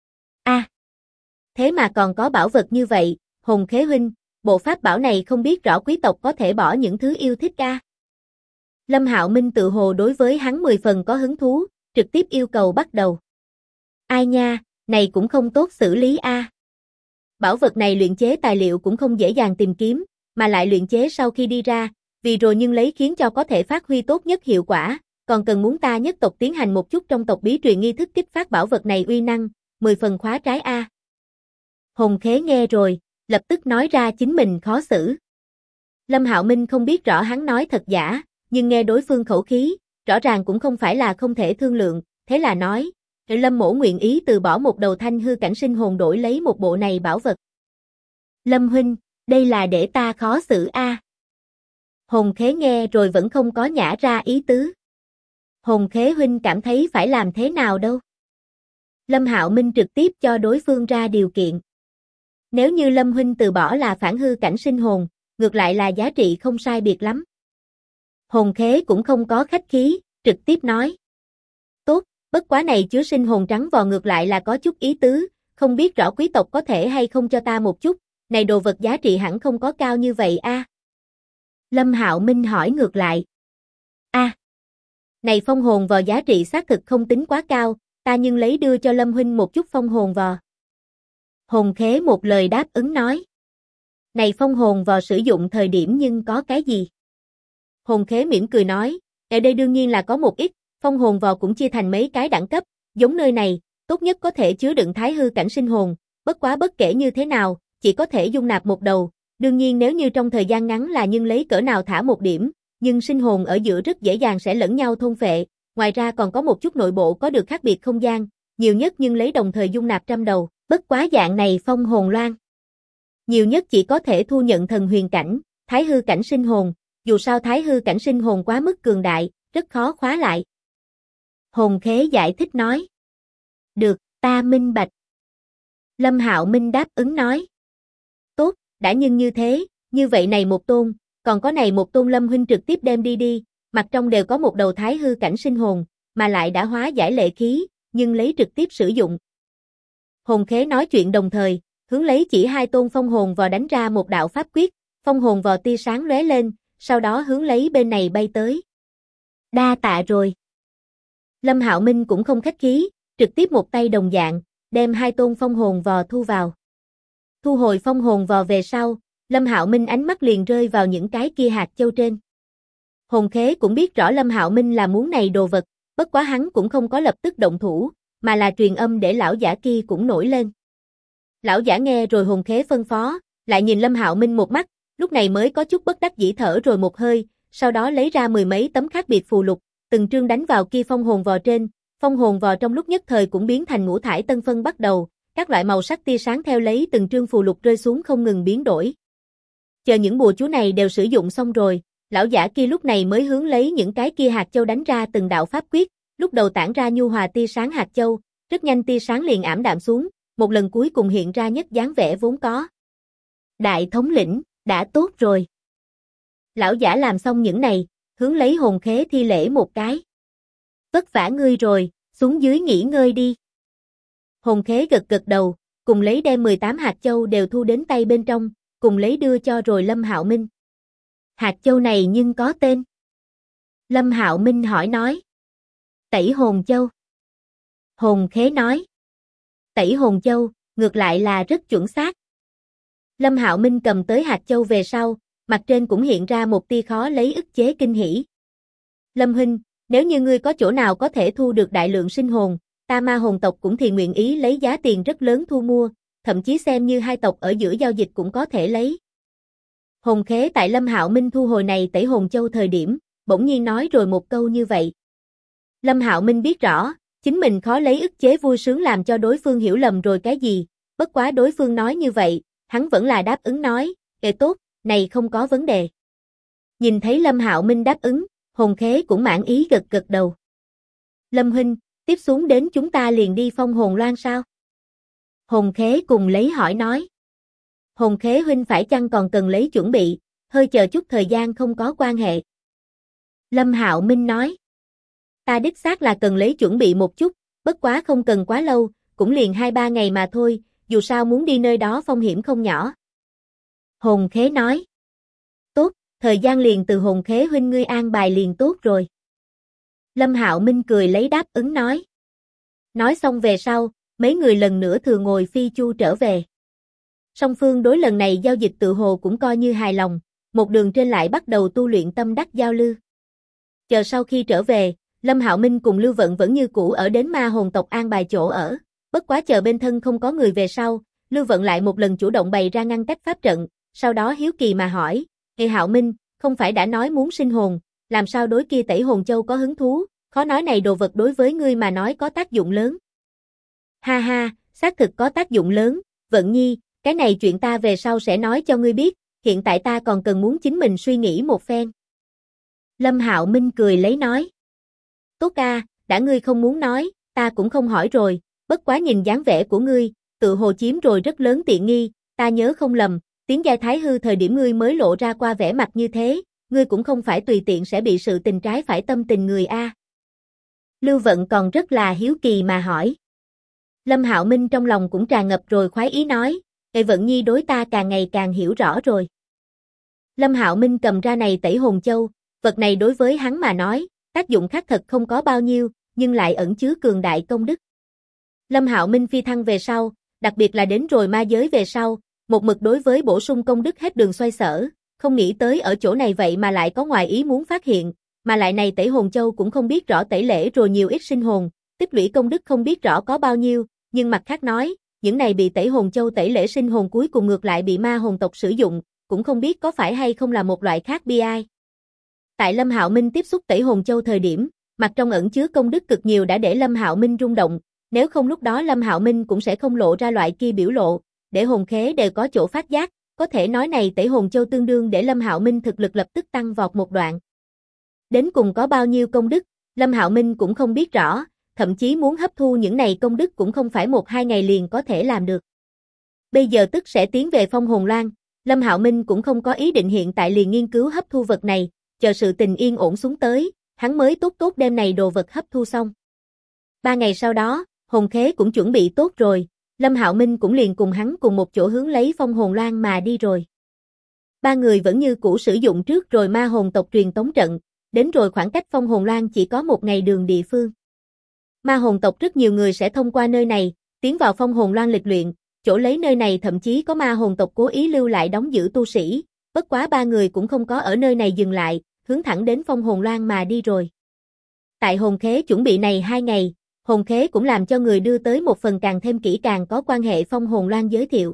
thế mà còn có bảo vật như vậy, Hồn Khế huynh, bộ pháp bảo này không biết rõ quý tộc có thể bỏ những thứ yêu thích ca. Lâm Hạo Minh tự hồ đối với hắn 10 phần có hứng thú, trực tiếp yêu cầu bắt đầu. Ai nha, này cũng không tốt xử lý a. Bảo vật này luyện chế tài liệu cũng không dễ dàng tìm kiếm, mà lại luyện chế sau khi đi ra, vì rồi nhưng lấy khiến cho có thể phát huy tốt nhất hiệu quả, còn cần muốn ta nhất tộc tiến hành một chút trong tộc bí truyền nghi thức kích phát bảo vật này uy năng, 10 phần khóa trái a. Hồn Khế nghe rồi, lập tức nói ra chính mình khó xử. Lâm Hạo Minh không biết rõ hắn nói thật giả, nhưng nghe đối phương khẩu khí, rõ ràng cũng không phải là không thể thương lượng, thế là nói, Lâm mỗ nguyện ý từ bỏ một đầu thanh hư cảnh sinh hồn đổi lấy một bộ này bảo vật. Lâm huynh, đây là để ta khó xử a. Hồn Khế nghe rồi vẫn không có nhả ra ý tứ. Hồn Khế huynh cảm thấy phải làm thế nào đâu? Lâm Hạo Minh trực tiếp cho đối phương ra điều kiện. Nếu như Lâm huynh từ bỏ là phản hư cảnh sinh hồn, ngược lại là giá trị không sai biệt lắm. Hồn Khế cũng không có khách khí, trực tiếp nói. Tốt, bất quá này chứa sinh hồn trắng vò ngược lại là có chút ý tứ, không biết rõ quý tộc có thể hay không cho ta một chút, này đồ vật giá trị hẳn không có cao như vậy a. Lâm Hạo Minh hỏi ngược lại. Này phong hồn vò giá trị xác thực không tính quá cao, ta nhưng lấy đưa cho Lâm huynh một chút phong hồn vò. Hồn Khế một lời đáp ứng nói. Này phong hồn vò sử dụng thời điểm nhưng có cái gì? Hồn Khế mỉm cười nói, ở đây đương nhiên là có một ít, phong hồn vò cũng chia thành mấy cái đẳng cấp, giống nơi này, tốt nhất có thể chứa đựng thái hư cảnh sinh hồn, bất quá bất kể như thế nào, chỉ có thể dung nạp một đầu, đương nhiên nếu như trong thời gian ngắn là nhưng lấy cỡ nào thả một điểm, nhưng sinh hồn ở giữa rất dễ dàng sẽ lẫn nhau thôn phệ, ngoài ra còn có một chút nội bộ có được khác biệt không gian, nhiều nhất nhưng lấy đồng thời dung nạp 100 đầu, bất quá dạng này phong hồn loan. Nhiều nhất chỉ có thể thu nhận thần huyền cảnh, thái hư cảnh sinh hồn, dù sao thái hư cảnh sinh hồn quá mức cường đại, rất khó khóa lại. Hồn Khế giải thích nói. Được, ta minh bạch. Lâm Hạo Minh đáp ứng nói. Tốt, đã nhưng như thế, như vậy này một tôn, còn có này một tôn Lâm huynh trực tiếp đem đi, mặt trong đều có một đầu thái hư cảnh sinh hồn, mà lại đã hóa giải lệ khí, nhưng lấy trực tiếp sử dụng. Hồn Khế nói chuyện đồng thời, hướng lấy chỉ hai tôn phong hồn vò đánh ra một đạo pháp quyết, phong hồn vò tia sáng lóe lên, sau đó hướng lấy bên này bay tới. Đa tạ rồi. Lâm Hạo Minh cũng không khách khí, trực tiếp một tay đồng dạng, đem hai tôn phong hồn vò thu vào. Thu hồi phong hồn vò về sau, Lâm Hạo Minh ánh mắt liền rơi vào những cái kia hạt châu trên. Hồn Khế cũng biết rõ Lâm Hạo Minh là muốn này đồ vật, bất quá hắn cũng không có lập tức động thủ, mà là truyền âm để lão giả kia cũng nổi lên. Lão giả nghe rồi Hồn Khế phân phó, lại nhìn Lâm Hạo Minh một mắt, lúc này mới có chút bất đắc dĩ thở rồi một hơi, sau đó lấy ra 10 mấy tấm khác biệt phù lục, từng trương đánh vào kia phong hồn vò trên, phong hồn vò trong lúc nhất thời cũng biến thành ngũ thải tân phân bắt đầu, các loại màu sắc tia sáng theo lấy từng trương phù lục rơi xuống không ngừng biến đổi. Chờ những bùa chú này đều sử dụng xong rồi, lão giả kia lúc này mới hướng lấy những cái kia hạt châu đánh ra từng đạo pháp quyết, lúc đầu tản ra nhu hòa tia sáng hạt châu, rất nhanh tia sáng liền ảm đạm xuống, một lần cuối cùng hiện ra nhất dáng vẻ vốn có. Đại thống lĩnh, đã tốt rồi. Lão giả làm xong những này, hướng lấy Hồn Khế thi lễ một cái. Vất vả ngươi rồi, xuống dưới nghỉ ngơi đi. Hồn Khế gật gật đầu, cùng lấy đem 18 hạt châu đều thu đến tay bên trong, cùng lấy đưa cho rồi Lâm Hạo Minh. Hạt châu này nhưng có tên. Lâm Hạo Minh hỏi nói. Tẩy hồn châu. Hồn Khế nói. Tẩy hồn châu, ngược lại là rất chuẩn xác. Lâm Hạo Minh cầm tới hạt châu về sau, mặt trên cũng hiện ra một tia khó lấy ức chế kinh hỉ. Lâm huynh, nếu như ngươi có chỗ nào có thể thu được đại lượng sinh hồn, ta ma hồn tộc cũng thì nguyện ý lấy giá tiền rất lớn thu mua, thậm chí xem như hai tộc ở giữa giao dịch cũng có thể lấy. Hồn khế tại Lâm Hạo Minh thu hồi này tẩy hồn châu thời điểm, bỗng nhiên nói rồi một câu như vậy. Lâm Hạo Minh biết rõ, chính mình khó lấy ức chế vui sướng làm cho đối phương hiểu lầm rồi cái gì, bất quá đối phương nói như vậy, hắn vẫn là đáp ứng nói, tốt, này không có vấn đề. Nhìn thấy Lâm Hạo Minh đáp ứng, hồn khế cũng mãn ý gật gật đầu. Lâm huynh, tiếp xuống đến chúng ta liền đi phong hồn loan sao? Hồn khế cùng lấy hỏi nói. Hồn khế huynh phải chăng còn cần lấy chuẩn bị, hơi chờ chút thời gian không có quan hệ. Lâm Hạo Minh nói. Ta đích xác là cần lấy chuẩn bị một chút, bất quá không cần quá lâu, cũng liền 2-3 ngày mà thôi, dù sao muốn đi nơi đó phong hiểm không nhỏ. Hồn khế nói. Tốt, thời gian liền từ hồn khế huynh ngươi an bài liền tốt rồi. Lâm Hạo Minh cười lấy đáp ứng nói. Nói xong về sau, mấy người lần nữa thừa ngồi phi chu trở về. Song phương đối lần này giao dịch tự hồ cũng coi như hài lòng, một đường trên lại bắt đầu tu luyện tâm đắc giao lưu. Chờ sau khi trở về, Lâm Hạo Minh cùng Lưu Vận vẫn như cũ ở đến ma hồn tộc an bài chỗ ở, bất quá chờ bên thân không có người về sau, Lưu Vận lại một lần chủ động bày ra ngăn cách pháp trận, sau đó hiếu kỳ mà hỏi, Hạo Minh, không phải đã nói muốn sinh hồn, làm sao đối kia tẩy hồn châu có hứng thú, khó nói này đồ vật đối với ngươi mà nói có tác dụng lớn. Ha ha, xác thực có tác dụng lớn, Vận Nhi, cái này chuyện ta về sau sẽ nói cho ngươi biết, hiện tại ta còn cần muốn chính mình suy nghĩ một phen. Lâm Hạo Minh cười lấy nói. Tốt ca, đã ngươi không muốn nói, ta cũng không hỏi rồi, bất quá nhìn dáng vẻ của ngươi, tự hồ chiếm rồi rất lớn tiện nghi, ta nhớ không lầm, tiến giai thái hư thời điểm ngươi mới lộ ra qua vẻ mặt như thế, ngươi cũng không phải tùy tiện sẽ bị sự tình trái phải tâm tình người a. Lưu Vận còn rất là hiếu kỳ mà hỏi. Lâm Hạo Minh trong lòng cũng tràn ngập rồi khoái ý nói, Vận Nhi đối ta càng ngày càng hiểu rõ rồi. Lâm Hạo Minh cầm ra này tẩy hồn châu, vật này đối với hắn mà nói, tác dụng khác thật không có bao nhiêu, nhưng lại ẩn chứa cường đại công đức. Lâm Hạo Minh phi thăng về sau, đặc biệt là đến rồi ma giới về sau, một mực đối với bổ sung công đức hết đường xoay sở, không nghĩ tới ở chỗ này vậy mà lại có ngoài ý muốn phát hiện, mà lại này tẩy hồn châu cũng không biết rõ tẩy lễ rồi nhiều ít sinh hồn, tích lũy công đức không biết rõ có bao nhiêu, nhưng mặt khác nói, những này bị tẩy hồn châu tẩy lễ sinh hồn cuối cùng ngược lại bị ma hồn tộc sử dụng, cũng không biết có phải hay không là một loại khác bi ai. Tại Lâm Hạo Minh tiếp xúc tẩy hồn châu thời điểm, mặt trong ẩn chứa công đức cực nhiều đã để Lâm Hạo Minh rung động, nếu không lúc đó Lâm Hạo Minh cũng sẽ không lộ ra loại kia biểu lộ, để hồn khế đều có chỗ phát giác, có thể nói này tẩy hồn châu tương đương để Lâm Hạo Minh thực lực lập tức tăng vọt một đoạn. Đến cùng có bao nhiêu công đức, Lâm Hạo Minh cũng không biết rõ, thậm chí muốn hấp thu những này công đức cũng không phải 1-2 ngày liền có thể làm được. Bây giờ tức sẽ tiến về phong hồn loan, Lâm Hạo Minh cũng không có ý định hiện tại liền nghiên cứu hấp thu vật này, chờ sự tình yên ổn xuống tới, hắn mới tốt đem này đồ vật hấp thu xong. 3 ngày sau đó, hồn khế cũng chuẩn bị tốt rồi, Lâm Hạo Minh cũng liền cùng hắn cùng một chỗ hướng lấy phong hồn loan mà đi rồi. Ba người vẫn như cũ sử dụng trước rồi ma hồn tộc truyền tống trận, đến rồi khoảng cách phong hồn loan chỉ có 1 ngày đường địa phương. Ma hồn tộc rất nhiều người sẽ thông qua nơi này, tiến vào phong hồn loan lịch luyện, chỗ lấy nơi này thậm chí có ma hồn tộc cố ý lưu lại đóng giữ tu sĩ, bất quá 3 người cũng không có ở nơi này dừng lại, hướng thẳng đến phong hồn loan mà đi rồi. Tại hồn khế chuẩn bị này 2 ngày, hồn khế cũng làm cho người đưa tới một phần càng thêm kỹ càng có quan hệ phong hồn loan giới thiệu.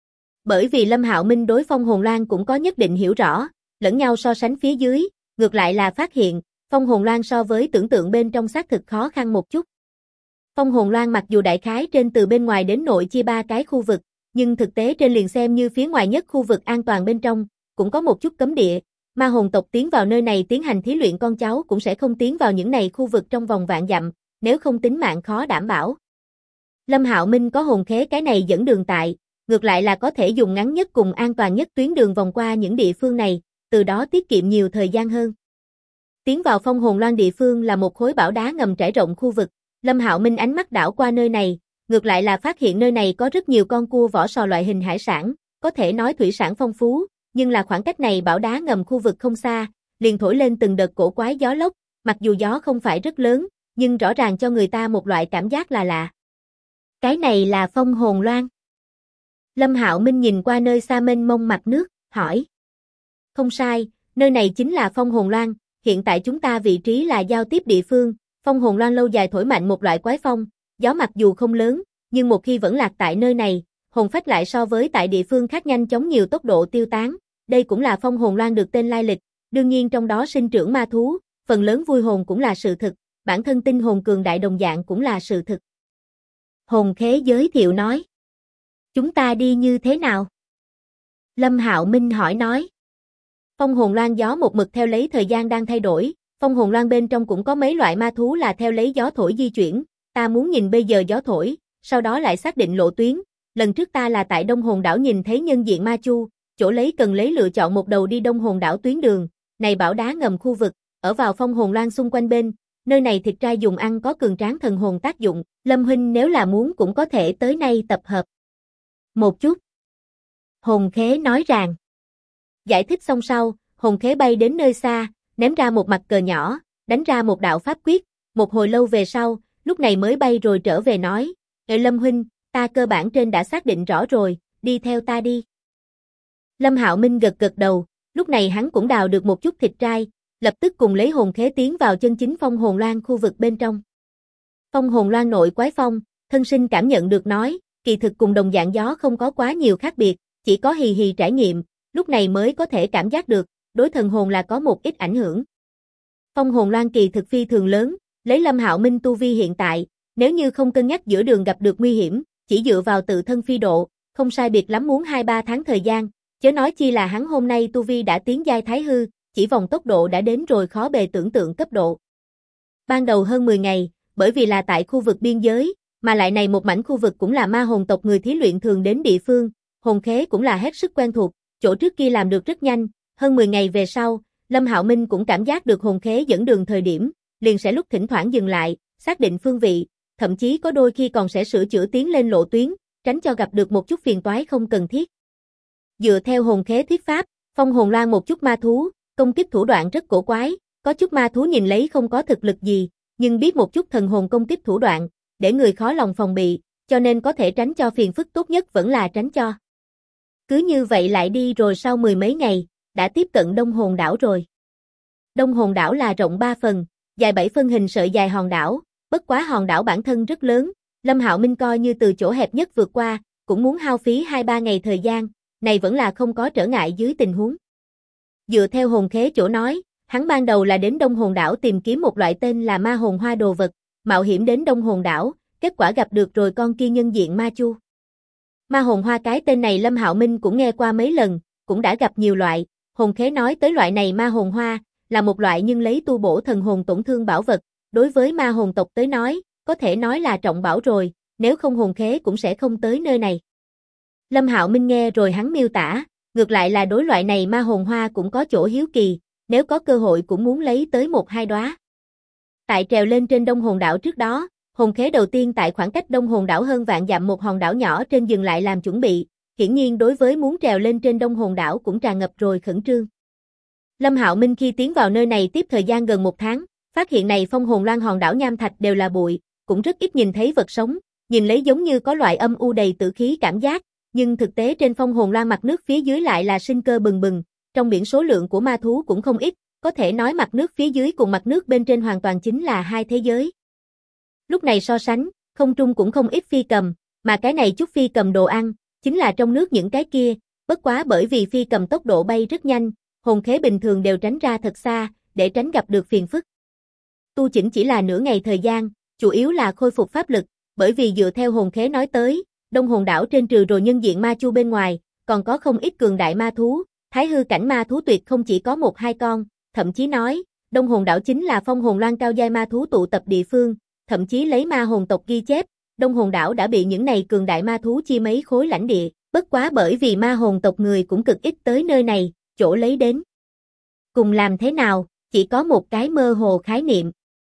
Bởi vì Lâm Hạo Minh đối phong hồn loan cũng có nhất định hiểu rõ, lẫn nhau so sánh phía dưới, ngược lại là phát hiện, phong hồn loan so với tưởng tượng bên trong xác thực khó khăn một chút. Phong hồn loan mặc dù đại khái trên từ bên ngoài đến nội chia 3 cái khu vực, nhưng thực tế trên liền xem như phía ngoài nhất khu vực an toàn bên trong, cũng có một chút cấm địa, ma hồn tộc tiến vào nơi này tiến hành thí luyện con cháu cũng sẽ không tiến vào những này khu vực trong vòng vạn dặm, nếu không tính mạng khó đảm bảo. Lâm Hạo Minh có hồn khế cái này dẫn đường tại, ngược lại là có thể dùng ngắn nhất cùng an toàn nhất tuyến đường vòng qua những địa phương này, từ đó tiết kiệm nhiều thời gian hơn. Tiến vào phong hồn loan địa phương là một khối bảo đá ngầm trải rộng khu vực, Lâm Hạo Minh ánh mắt đảo qua nơi này, ngược lại là phát hiện nơi này có rất nhiều con cua vỏ sò loại hình hải sản, có thể nói thủy sản phong phú, nhưng là khoảng cách này bảo đá ngầm khu vực không xa, liền thổi lên từng đợt cổ quái gió lốc, mặc dù gió không phải rất lớn, nhưng rõ ràng cho người ta một loại cảm giác là lạ. Cái này là phong hồn loan. Lâm Hạo Minh nhìn qua nơi xa mênh mông mặt nước, hỏi. Không sai, nơi này chính là Phong Hồn Loan, hiện tại chúng ta vị trí là giao tiếp địa phương, Phong Hồn Loan lâu dài thổi mạnh một loại quái phong, gió mặc dù không lớn, nhưng một khi vẫn lạc tại nơi này, hồn phách lại so với tại địa phương khác nhanh chóng nhiều tốc độ tiêu tán, đây cũng là Phong Hồn Loan được tên lai lịch, đương nhiên trong đó sinh trưởng ma thú, phần lớn vui hồn cũng là sự thực, bản thân tinh hồn cường đại đồng dạng cũng là sự thực. Hồn Khế giới thiệu nói. Chúng ta đi như thế nào? Lâm Hạo Minh hỏi nói. Phong Hồn Loan gió một mực theo lấy thời gian đang thay đổi, Phong Hồn Loan bên trong cũng có mấy loại ma thú là theo lấy gió thổi di chuyển, ta muốn nhìn bây giờ gió thổi, sau đó lại xác định lộ tuyến, lần trước ta là tại Đông Hồn đảo nhìn thấy nhân diện ma chu, chỗ lấy cần lấy lựa chọn một đầu đi Đông Hồn đảo tuyến đường, này bảo đá ngầm khu vực, ở vào Phong Hồn Loan xung quanh bên, nơi này thịt trai dùng ăn có cường tráng thần hồn tác dụng, Lâm huynh nếu là muốn cũng có thể tới nay tập hợp. Một chút. Hồn Khế nói rằng. Giải thích xong sau, Hồn Khế bay đến nơi xa, ném ra một mặt cờ nhỏ, đánh ra một đạo pháp quyết, một hồi lâu về sau, lúc này mới bay rồi trở về nói, Lâm huynh, ta cơ bản trên đã xác định rõ rồi, đi theo ta đi. Lâm Hạo Minh gật gật đầu, lúc này hắn cũng đào được một chút thịt trai, lập tức cùng lấy Hồn Khế tiến vào chân chính Phong Hồn Loan khu vực bên trong. Phong Hồn Loan nội quái phong, thân sinh cảm nhận được nói, kỳ thực cùng đồng dạng gió không có quá nhiều khác biệt, chỉ có hì hì trải nghiệm, lúc này mới có thể cảm giác được, đối thần hồn là có một ít ảnh hưởng. Phong Hồn Loan kỳ thực phi thường lớn, lấy Lâm Hạo Minh tu vi hiện tại, nếu như không cân nhắc giữa đường gặp được nguy hiểm, chỉ dựa vào tự thân phi độ, không sai biệt lắm muốn 2-3 tháng thời gian, chớ nói chi là hắn hôm nay tu vi đã tiến giai thái hư, chỉ vòng tốc độ đã đến rồi khó bề tưởng tượng cấp độ. Ban đầu hơn 10 ngày, bởi vì là tại khu vực biên giới, mà lại này một mảnh khu vực cũng là ma hồn tộc người thí luyện thường đến địa phương, Hồn Khế cũng là hết sức quen thuộc, chỗ trước kia làm được rất nhanh, hơn 10 ngày về sau, Lâm Hạo Minh cũng cảm giác được Hồn Khế dẫn đường thời điểm, liền sẽ lúc thỉnh thoảng dừng lại, xác định phương vị, thậm chí có đôi khi còn sẽ sửa chữa tiến lên lộ tuyến, tránh cho gặp được một chút phiền toái không cần thiết. Dựa theo Hồn Khế thuyết pháp, Phong Hồn Loan một chút ma thú, công kích thủ đoạn rất cổ quái, có chút ma thú nhìn lấy không có thực lực gì, nhưng biết một chút thần hồn công kích thủ đoạn, để người khó lòng phòng bị, cho nên có thể tránh cho phiền phức tốt nhất vẫn là tránh cho. Cứ như vậy lại đi rồi sau 10 mấy ngày, đã tiếp cận Đông Hồn đảo rồi. Đông Hồn đảo là rộng 3 phần, dài 7 phân hình sợi dài hòn đảo, bất quá hòn đảo bản thân rất lớn, Lâm Hạo Minh coi như từ chỗ hẹp nhất vượt qua, cũng muốn hao phí 2-3 ngày thời gian, này vẫn là không có trở ngại dưới tình huống. Dựa theo Hồn Khế chỗ nói, hắn ban đầu là đến Đông Hồn đảo tìm kiếm một loại tên là ma hồn hoa đồ vật, mạo hiểm đến Đông Hồn đảo, kết quả gặp được rồi con kia nhân diện ma chu. Ma hồn hoa cái tên này Lâm Hạo Minh cũng nghe qua mấy lần, cũng đã gặp nhiều loại, Hồn Khế nói tới loại này ma hồn hoa, là một loại nhưng lấy tu bổ thần hồn tổn thương bảo vật, đối với ma hồn tộc tới nói, có thể nói là trọng bảo rồi, nếu không Hồn Khế cũng sẽ không tới nơi này. Lâm Hạo Minh nghe rồi hắn miêu tả, ngược lại là đối loại này ma hồn hoa cũng có chỗ hiếu kỳ, nếu có cơ hội cũng muốn lấy tới 1-2 đóa. Tại trèo lên trên Đông Hồn đảo trước đó, Hồn Khế đầu tiên tại khoảng cách Đông Hồn đảo hơn vạn dặm một hòn đảo nhỏ trên dừng lại làm chuẩn bị, hiển nhiên đối với muốn trèo lên trên Đông Hồn đảo cũng tràn ngập rồi khẩn trương. Lâm Hạo Minh khi tiến vào nơi này tiếp thời gian gần 1 tháng, phát hiện này Phong Hồn Loan hòn đảo nham thạch đều là bụi, cũng rất ít nhìn thấy vật sống, nhìn lấy giống như có loại âm u đầy tử khí cảm giác, nhưng thực tế trên Phong Hồn Loan mặt nước phía dưới lại là sinh cơ bừng bừng, trong biển số lượng của ma thú cũng không ít, có thể nói mặt nước phía dưới cùng mặt nước bên trên hoàn toàn chính là hai thế giới. Lúc này so sánh, không trung cũng không ít phi cầm, mà cái này chút phi cầm đồ ăn, chính là trong nước những cái kia, bất quá bởi vì phi cầm tốc độ bay rất nhanh, Hồn Khế bình thường đều tránh ra thật xa, để tránh gặp được phiền phức. Tu chỉnh chỉ là nửa ngày thời gian, chủ yếu là khôi phục pháp lực, bởi vì dựa theo Hồn Khế nói tới, Đông Hồn đảo trên trừ rồi nhân diện ma chu bên ngoài, còn có không ít cường đại ma thú, thái hư cảnh ma thú tuyệt không chỉ có 1-2 con, thậm chí nói, Đông Hồn đảo chính là Phong Hồn Loan cao giai ma thú tụ tập địa phương, thậm chí lấy ma hồn tộc ghi chép, Đông Hồn đảo đã bị những này cường đại ma thú chia mấy khối lãnh địa, bất quá bởi vì ma hồn tộc người cũng cực ít tới nơi này, chỗ lấy đến. Cùng làm thế nào, chỉ có một cái mơ hồ khái niệm.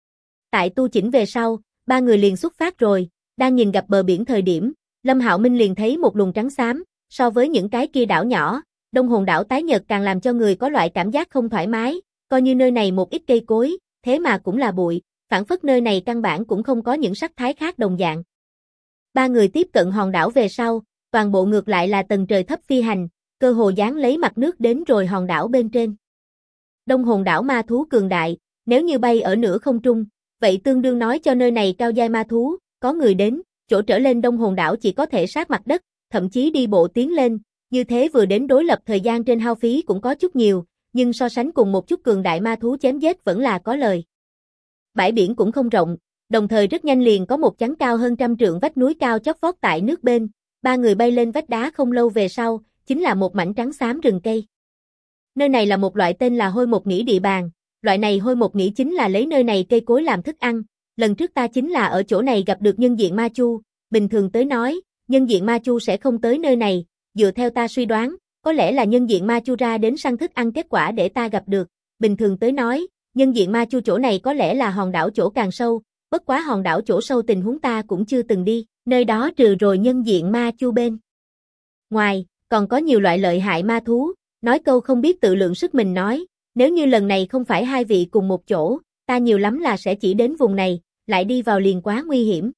Tại tu chỉnh về sau, 3 người liền xuất phát rồi, đang nhìn gặp bờ biển thời điểm, Lâm Hạo Minh liền thấy một luồng trắng xám, so với những cái kia đảo nhỏ, Đông Hồn đảo tái nhợt càng làm cho người có loại cảm giác không thoải mái, coi như nơi này một ít cây cối, thế mà cũng là bụi, phản phất nơi này căn bản cũng không có những sắc thái khác đồng dạng. 3 người tiếp cận hòn đảo về sau, toàn bộ ngược lại là tầng trời thấp phi hành, cơ hồ dán lấy mặt nước đến rồi hòn đảo bên trên. Đông hồn đảo ma thú cường đại, nếu như bay ở nửa không trung, vậy tương đương nói cho nơi này cao giai ma thú, có người đến, chỗ trở lên đông hồn đảo chỉ có thể sát mặt đất, thậm chí đi bộ tiến lên, như thế vừa đến đối lập thời gian trên hao phí cũng có chút nhiều, nhưng so sánh cùng một chút cường đại ma thú chém giết vẫn là có lời. Bãi biển cũng không rộng, đồng thời rất nhanh liền có một chắn cao hơn 100 trượng vách núi cao chót vót tại nước bên, ba người bay lên vách đá không lâu về sau, chính là một mảnh trắng xám rừng cây. Nơi này là một loại tên là hôi một nghỉ địa bàn, loại này hôi một nghỉ chính là lấy nơi này cây cối làm thức ăn, lần trước ta chính là ở chỗ này gặp được nhân diện ma chu, bình thường tới nói, nhân diện ma chu sẽ không tới nơi này, dựa theo ta suy đoán, có lẽ là nhân diện ma chu ra đến săn thức ăn kết quả để ta gặp được, bình thường tới nói, nhân diện ma chu chỗ này có lẽ là hòn đảo chỗ càng sâu, bất quá hòn đảo chỗ sâu tình huống ta cũng chưa từng đi, nơi đó trừ rồi nhân diện ma chu bên ngoài, còn có nhiều loại lợi hại ma thú, nói câu không biết tự lượng sức mình nói, nếu như lần này không phải hai vị cùng một chỗ, ta nhiều lắm là sẽ chỉ đến vùng này, lại đi vào liền quá nguy hiểm.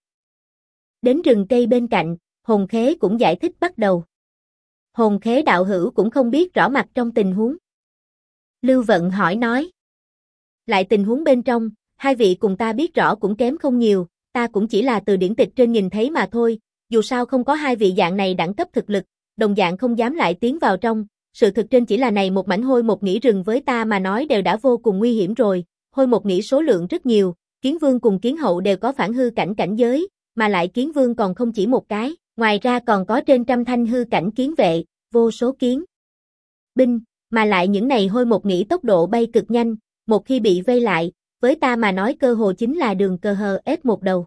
Đến rừng cây bên cạnh, hồn khế cũng giải thích bắt đầu. Hồn khế đạo hữu cũng không biết rõ mặt trong tình huống. Lưu Vận hỏi nói. Lại tình huống bên trong, hai vị cùng ta biết rõ cũng kém không nhiều, ta cũng chỉ là từ điển tịch trên nhìn thấy mà thôi, dù sao không có hai vị dạng này đẳng cấp thực lực, đồng dạng không dám lại tiến vào trong, sự thực trên chỉ là này một mảnh hôi một nghỉ rừng với ta mà nói đều đã vô cùng nguy hiểm rồi, hôi một nghỉ số lượng rất nhiều, kiến vương cùng kiến hậu đều có phản hư cảnh cảnh giới, mà lại kiến vương còn không chỉ một cái, ngoài ra còn có trên 100 thanh hư cảnh kiến vệ, vô số kiến binh, mà lại những này hôi một nghỉ tốc độ bay cực nhanh, một khi bị vây lại, với ta mà nói cơ hồ chính là đường cờ hờ ép một đầu.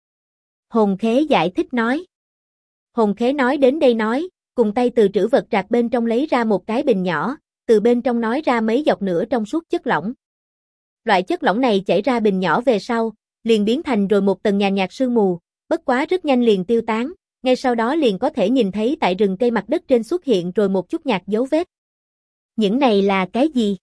Hồn khế giải thích nói. Hồn khế nói đến đây nói, cùng tay từ trữ vật trạc bên trong lấy ra một cái bình nhỏ, từ bên trong nói ra mấy giọt nửa trong suốt chất lỏng. Loại chất lỏng này chảy ra bình nhỏ về sau, liền biến thành rồi một tầng nhàn nhạt sương mù, bất quá rất nhanh liền tiêu tán, ngay sau đó liền có thể nhìn thấy tại rừng cây mặt đất trên xuất hiện rồi một chút nhạt dấu vết. Những này là cái gì?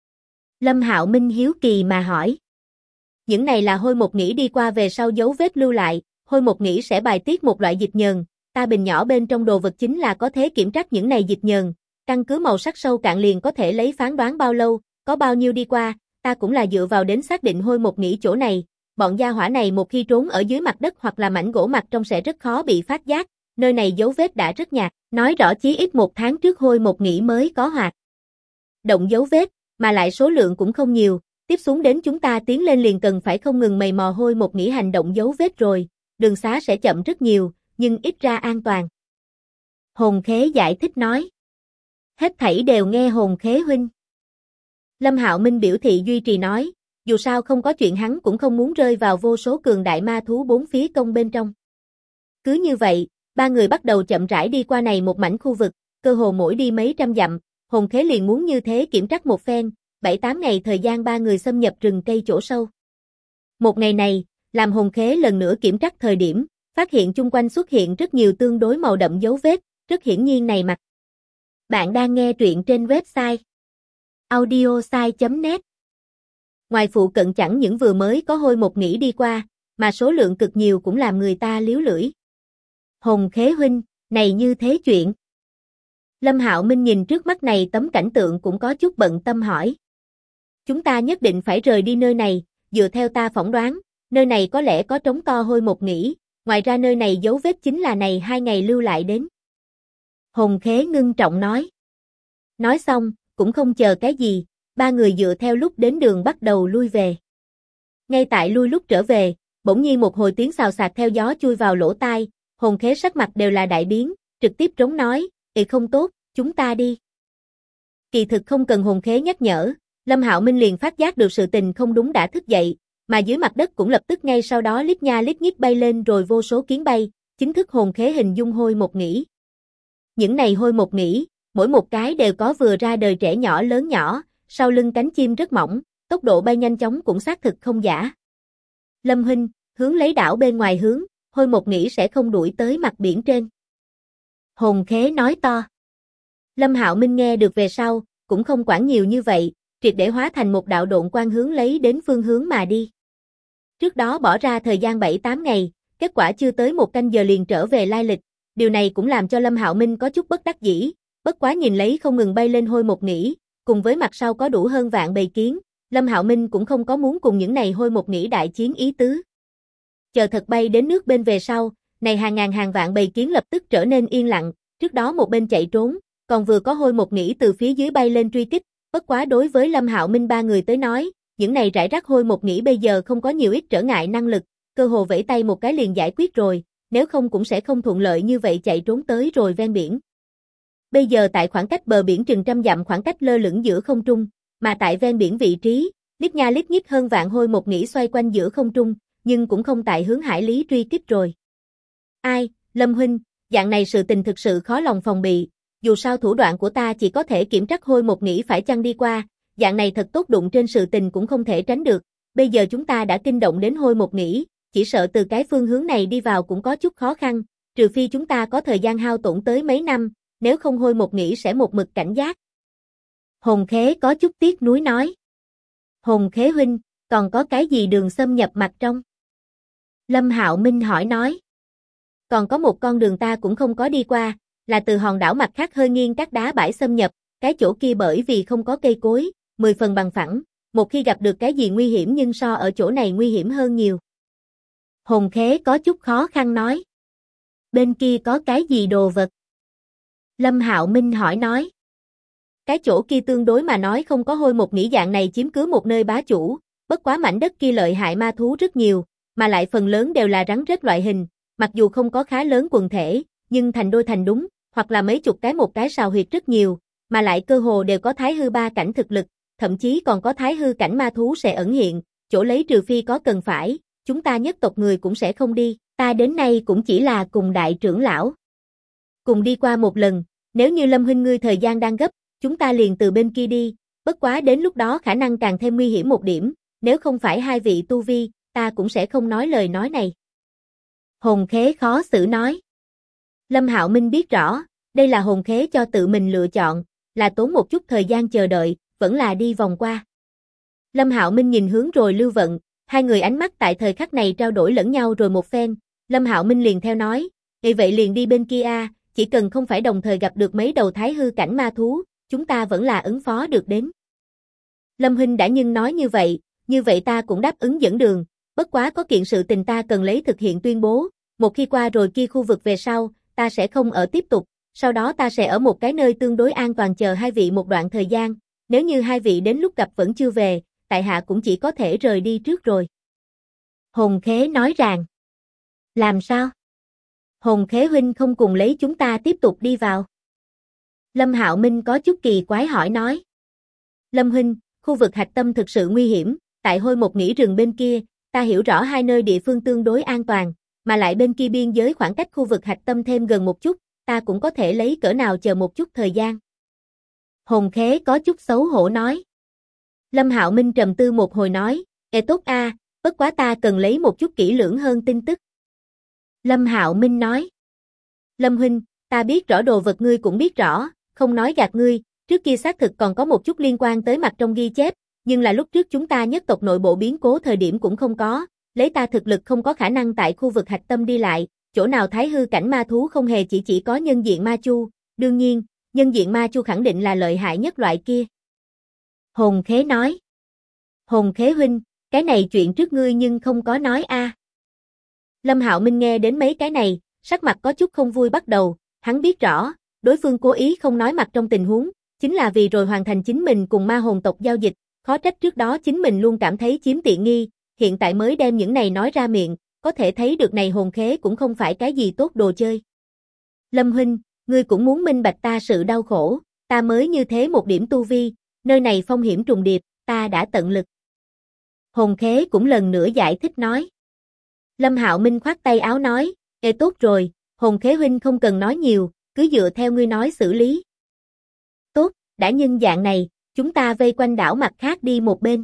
Lâm Hạo Minh hiếu kỳ mà hỏi. Những này là hôi một nghỉ đi qua về sau dấu vết lưu lại, hôi một nghỉ sẽ bài tiết một loại dịch nhờn, ta bình nhỏ bên trong đồ vật chính là có thể kiểm trắc những này dịch nhờn, căn cứ màu sắc sâu cạn liền có thể lấy phán đoán bao lâu, có bao nhiêu đi qua, ta cũng là dựa vào đến xác định hôi một nghỉ chỗ này, bọn gia hỏa này một khi trốn ở dưới mặt đất hoặc là mảnh gỗ mặt trong sẽ rất khó bị phát giác, nơi này dấu vết đã rất nhạt, nói rõ chí ít 1 tháng trước hôi một nghỉ mới có hoạt động dấu vết, mà lại số lượng cũng không nhiều, tiếp xuống đến chúng ta tiến lên liền cần phải không ngừng mày mò hôi một nghỉ hành động dấu vết rồi, đường xá sẽ chậm rất nhiều, nhưng ít ra an toàn. Hồn khế giải thích nói. Hết thảy đều nghe hồn khế huynh. Lâm Hạo Minh biểu thị duy trì nói, dù sao không có chuyện hắn cũng không muốn rơi vào vô số cường đại ma thú bốn phía công bên trong. Cứ như vậy, ba người bắt đầu chậm rãi đi qua này một mảnh khu vực, cơ hồ mỗi đi mấy trăm dặm, hồn khế liền muốn như thế kiểm trắc một phen, 7-8 ngày thời gian ba người xâm nhập rừng cây chỗ sâu. Một ngày này, làm hồn khế lần nữa kiểm trắc thời điểm, phát hiện chung quanh xuất hiện rất nhiều tương đối màu đậm dấu vết, rất hiển nhiên này mặt. Bạn đang nghe truyện trên website audiosai.net. Ngoài phụ cận chẳng những vừa mới có hôi một nghỉ đi qua, mà số lượng cực nhiều cũng làm người ta liếu lưỡi. Hồn khế huynh, này như thế chuyện. Lâm Hạo Minh nhìn trước mắt này tấm cảnh tượng cũng có chút bận tâm hỏi. Chúng ta nhất định phải rời đi nơi này, dựa theo ta phỏng đoán, nơi này có lẽ có trống to hôi một nghỉ, ngoài ra nơi này dấu vết chính là này 2 ngày lưu lại đến. Hồn khế ngưng trọng nói. Nói xong, cũng không chờ cái gì, ba người dựa theo lúc đến đường bắt đầu lui về. Ngay tại lui lúc trở về, bỗng nhiên một hồi tiếng xào xạc theo gió chui vào lỗ tai, hồn khế sắc mặt đều là đại biến, trực tiếp trống nói, không tốt, chúng ta đi. Kỳ thực không cần hồn khế nhắc nhở, Lâm Hạo Minh liền phát giác được sự tình không đúng đã thức dậy, mà dưới mặt đất cũng lập tức ngay sau đó lít nha lít nhít bay lên rồi vô số kiến bay, chính thức hồn khế hình dung hôi một nghỉ. Những này hôi một nghỉ, mỗi một cái đều có vừa ra đời trẻ nhỏ lớn nhỏ, sau lưng cánh chim rất mỏng, tốc độ bay nhanh chóng cũng xác thực không giả. Lâm huynh, hướng lấy đảo bên ngoài hướng, hôi một nghỉ sẽ không đuổi tới mặt biển trên. Hồn khế nói to. Lâm Hạo Minh nghe được về sau, cũng không quản nhiều như vậy, triệt để hóa thành một đạo độn quang hướng lấy đến phương hướng mà đi. Trước đó bỏ ra thời gian 7-8 ngày, kết quả chưa tới 1 canh giờ liền trở về lai lịch, điều này cũng làm cho Lâm Hạo Minh có chút bất đắc dĩ, bất quá nhìn lấy không ngừng bay lên hôi một nghĩ, cùng với mặt sau có đủ hơn vạn bầy kiến, Lâm Hạo Minh cũng không có muốn cùng những này hôi một nghĩ đại chiến ý tứ. Chờ thật bay đến nước bên về sau, này hàng ngàn hàng vạn bầy kiến lập tức trở nên yên lặng, trước đó một bên chạy trốn, còn vừa có hôi một nghĩ từ phía dưới bay lên truy kích, bất quá đối với Lâm Hạo Minh ba người tới nói, những này rải rác hôi một nghĩ bây giờ không có nhiều ít trở ngại năng lực, cơ hồ vẫy tay một cái liền giải quyết rồi, nếu không cũng sẽ không thuận lợi như vậy chạy trốn tới rồi ven biển. Bây giờ tại khoảng cách bờ biển chừng trăm dặm khoảng cách lơ lửng giữa không trung, mà tại ven biển vị trí, lít nha lít nhít hơn vạn hôi một nghĩ xoay quanh giữa không trung, nhưng cũng không tại hướng hải lý truy kích rồi. Ai, Lâm huynh, dạng này sự tình thực sự khó lòng phòng bị, dù sao thủ đoạn của ta chỉ có thể kiểm trắc hôi một nghĩ phải chăng đi qua, dạng này thật tốt đụng trên sự tình cũng không thể tránh được, bây giờ chúng ta đã kinh động đến hôi một nghĩ, chỉ sợ từ cái phương hướng này đi vào cũng có chút khó khăn, trừ phi chúng ta có thời gian hao tổn tới mấy năm, nếu không hôi một nghĩ sẽ một mực cảnh giác. Hồn Khế có chút tiếc nuối nói. Hồn Khế huynh, còn có cái gì đường xâm nhập mặt trong? Lâm Hạo Minh hỏi nói. Còn có một con đường ta cũng không có đi qua, là từ hòn đảo mặt khác hơi nghiêng các đá bãi xâm nhập, cái chỗ kia bởi vì không có cây cối, 10 phần bằng phẳng, một khi gặp được cái gì nguy hiểm nhưng so ở chỗ này nguy hiểm hơn nhiều. Hồn Khế có chút khó khăn nói. Bên kia có cái gì đồ vật? Lâm Hạo Minh hỏi nói. Cái chỗ kia tương đối mà nói không có hôi một nghĩ dạng này chiếm cứ một nơi bá chủ, bất quá mảnh đất kia lợi hại ma thú rất nhiều, mà lại phần lớn đều là rắn rết loại hình, mặc dù không có khá lớn quần thể, nhưng thành đôi thành đúng, hoặc là mấy chục cái một cái sào huyệt rất nhiều, mà lại cơ hồ đều có thái hư ba cảnh thực lực, thậm chí còn có thái hư cảnh ma thú sẽ ẩn hiện, chỗ lấy trừ phi có cần phải, chúng ta nhất tộc người cũng sẽ không đi, ta đến nay cũng chỉ là cùng đại trưởng lão. Cùng đi qua một lần, nếu như Lâm huynh ngươi thời gian đang gấp, chúng ta liền từ bên kia đi, bất quá đến lúc đó khả năng càng thêm nguy hiểm một điểm, nếu không phải hai vị tu vi, ta cũng sẽ không nói lời nói này. Hồn Khế khó xử nói. Lâm Hạo Minh biết rõ, đây là hồn khế cho tự mình lựa chọn, là tốn một chút thời gian chờ đợi, vẫn là đi vòng qua. Lâm Hạo Minh nhìn hướng rồi Lưu Vận, hai người ánh mắt tại thời khắc này trao đổi lẫn nhau rồi một phen, Lâm Hạo Minh liền theo nói, vậy liền đi bên kia a, chỉ cần không phải đồng thời gặp được mấy đầu thái hư cảnh ma thú, chúng ta vẫn là ứng phó được đến. Lâm huynh đã nhưng nói như vậy ta cũng đáp ứng dẫn đường, bất quá có kiện sự tình ta cần lấy thực hiện tuyên bố, một khi qua rồi kia khu vực về sau, ta sẽ không ở tiếp tục, sau đó ta sẽ ở một cái nơi tương đối an toàn chờ hai vị một đoạn thời gian, nếu như hai vị đến lúc gặp vẫn chưa về, tại hạ cũng chỉ có thể rời đi trước rồi. Hồn Khế nói rằng, làm sao? Hồn Khế huynh không cùng lấy chúng ta tiếp tục đi vào. Lâm Hạo Minh có chút kỳ quái hỏi nói. Lâm huynh, khu vực hạch tâm thực sự nguy hiểm, tại hôi một nghĩ rừng bên kia, ta hiểu rõ hai nơi địa phương tương đối an toàn, mà lại bên kia biên giới khoảng cách khu vực hạch tâm thêm gần một chút, ta cũng có thể lấy cỡ nào chờ một chút thời gian. Hồn Khế có chút xấu hổ nói. Lâm Hạo Minh trầm tư một hồi nói, tốt a, bất quá ta cần lấy một chút kỹ lưỡng hơn tin tức. Lâm Hạo Minh nói. Lâm huynh, ta biết rõ đồ vật ngươi cũng biết rõ, không nói gạt ngươi, trước kia xác thực còn có một chút liên quan tới mặt trong ghi chép, nhưng là lúc trước chúng ta nhất tộc nội bộ biến cố thời điểm cũng không có, lấy ta thực lực không có khả năng tại khu vực hạch tâm đi lại, chỗ nào thái hư cảnh ma thú không hề chỉ có nhân diện ma chu, đương nhiên, nhân diện ma chu khẳng định là lợi hại nhất loại kia. Hồn Khế nói. Hồn Khế huynh, cái này chuyện trước ngươi nhưng không có nói a. Lâm Hạo Minh nghe đến mấy cái này, sắc mặt có chút không vui bắt đầu, hắn biết rõ, đối phương cố ý không nói mặt trong tình huống, chính là vì rồi hoàn thành chính mình cùng ma hồn tộc giao dịch, khó trách trước đó chính mình luôn cảm thấy chiếm tiện nghi, hiện tại mới đem những này nói ra miệng, có thể thấy được này hồn khế cũng không phải cái gì tốt đồ chơi. Lâm huynh, ngươi cũng muốn minh bạch ta sự đau khổ, ta mới như thế một điểm tu vi, nơi này phong hiểm trùng điệp, ta đã tận lực. Hồn khế cũng lần nữa giải thích nói. Lâm Hạo Minh khoát tay áo nói, tốt rồi, hồn khế huynh không cần nói nhiều, cứ dựa theo ngươi nói xử lý. Tốt, đã nhân dạng này, chúng ta vây quanh đảo mặt khác đi một bên.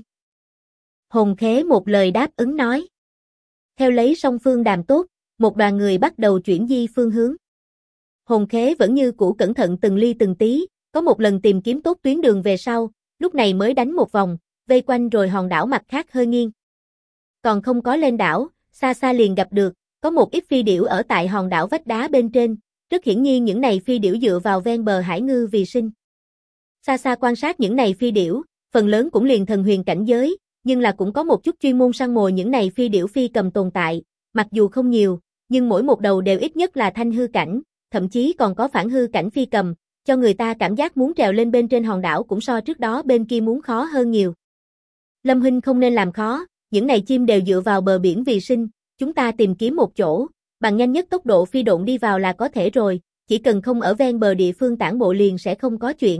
Hồn khế một lời đáp ứng nói. Theo lấy song phương đàm tốt, một đoàn người bắt đầu chuyển di phương hướng. Hồn khế vẫn như cũ cẩn thận từng ly từng tí, có một lần tìm kiếm tốt tuyến đường về sau, lúc này mới đánh một vòng, vây quanh rồi hòn đảo mặt khác hơi nghiêng. Còn không có lên đảo, xa xa liền gặp được, có một ít phi điểu ở tại hòn đảo vách đá bên trên, Rất hiển nhiên những này phi điểu dựa vào ven bờ hải ngư vì sinh. Xa xa quan sát những này phi điểu, phần lớn cũng liền thần huyền cảnh giới, nhưng là cũng có một chút chuyên môn săn mồi những này phi điểu phi cầm tồn tại, mặc dù không nhiều, nhưng mỗi một đầu đều ít nhất là thanh hư cảnh, thậm chí còn có phản hư cảnh phi cầm, cho người ta cảm giác muốn trèo lên bên trên hòn đảo cũng so trước đó bên kia muốn khó hơn nhiều. Lâm huynh không nên làm khó, những này chim đều dựa vào bờ biển vì sinh, chúng ta tìm kiếm một chỗ, bằng nhanh nhất tốc độ phi độn đi vào là có thể rồi, chỉ cần không ở ven bờ địa phương tản bộ liền sẽ không có chuyện.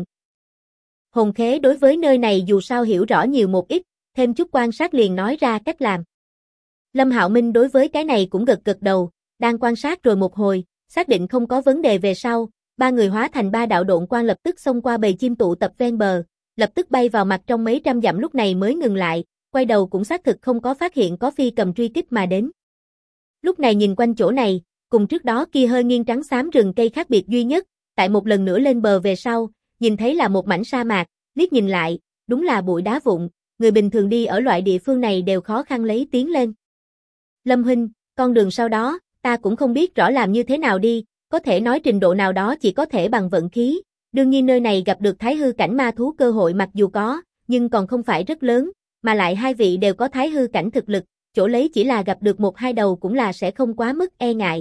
Hồn Khế đối với nơi này dù sao hiểu rõ nhiều một ít, thêm chút quan sát liền nói ra cách làm. Lâm Hạo Minh đối với cái này cũng gật gật đầu, đang quan sát rồi một hồi, xác định không có vấn đề về sau, ba người hóa thành ba đạo độn quang lập tức xông qua bầy chim tụ tập ven bờ, lập tức bay vào mặt trong mấy trăm dặm lúc này mới ngừng lại, quay đầu cũng xác thực không có phát hiện có phi cầm truy kích mà đến. Lúc này nhìn quanh chỗ này, cùng trước đó kia hơi nghiêng trắng xám rừng cây khác biệt duy nhất, tại một lần nữa lên bờ về sau, nhìn thấy là một mảnh sa mạc, liếc nhìn lại, đúng là bụi đá vụn, người bình thường đi ở loại địa phương này đều khó khăn lấy tiến lên. Lâm huynh, con đường sau đó, ta cũng không biết rõ làm như thế nào đi, có thể nói trình độ nào đó chỉ có thể bằng vận khí, đương nhiên nơi này gặp được thái hư cảnh ma thú cơ hội mặc dù có, nhưng còn không phải rất lớn, mà lại hai vị đều có thái hư cảnh thực lực, chỗ lấy chỉ là gặp được một hai đầu cũng là sẽ không quá mức e ngại.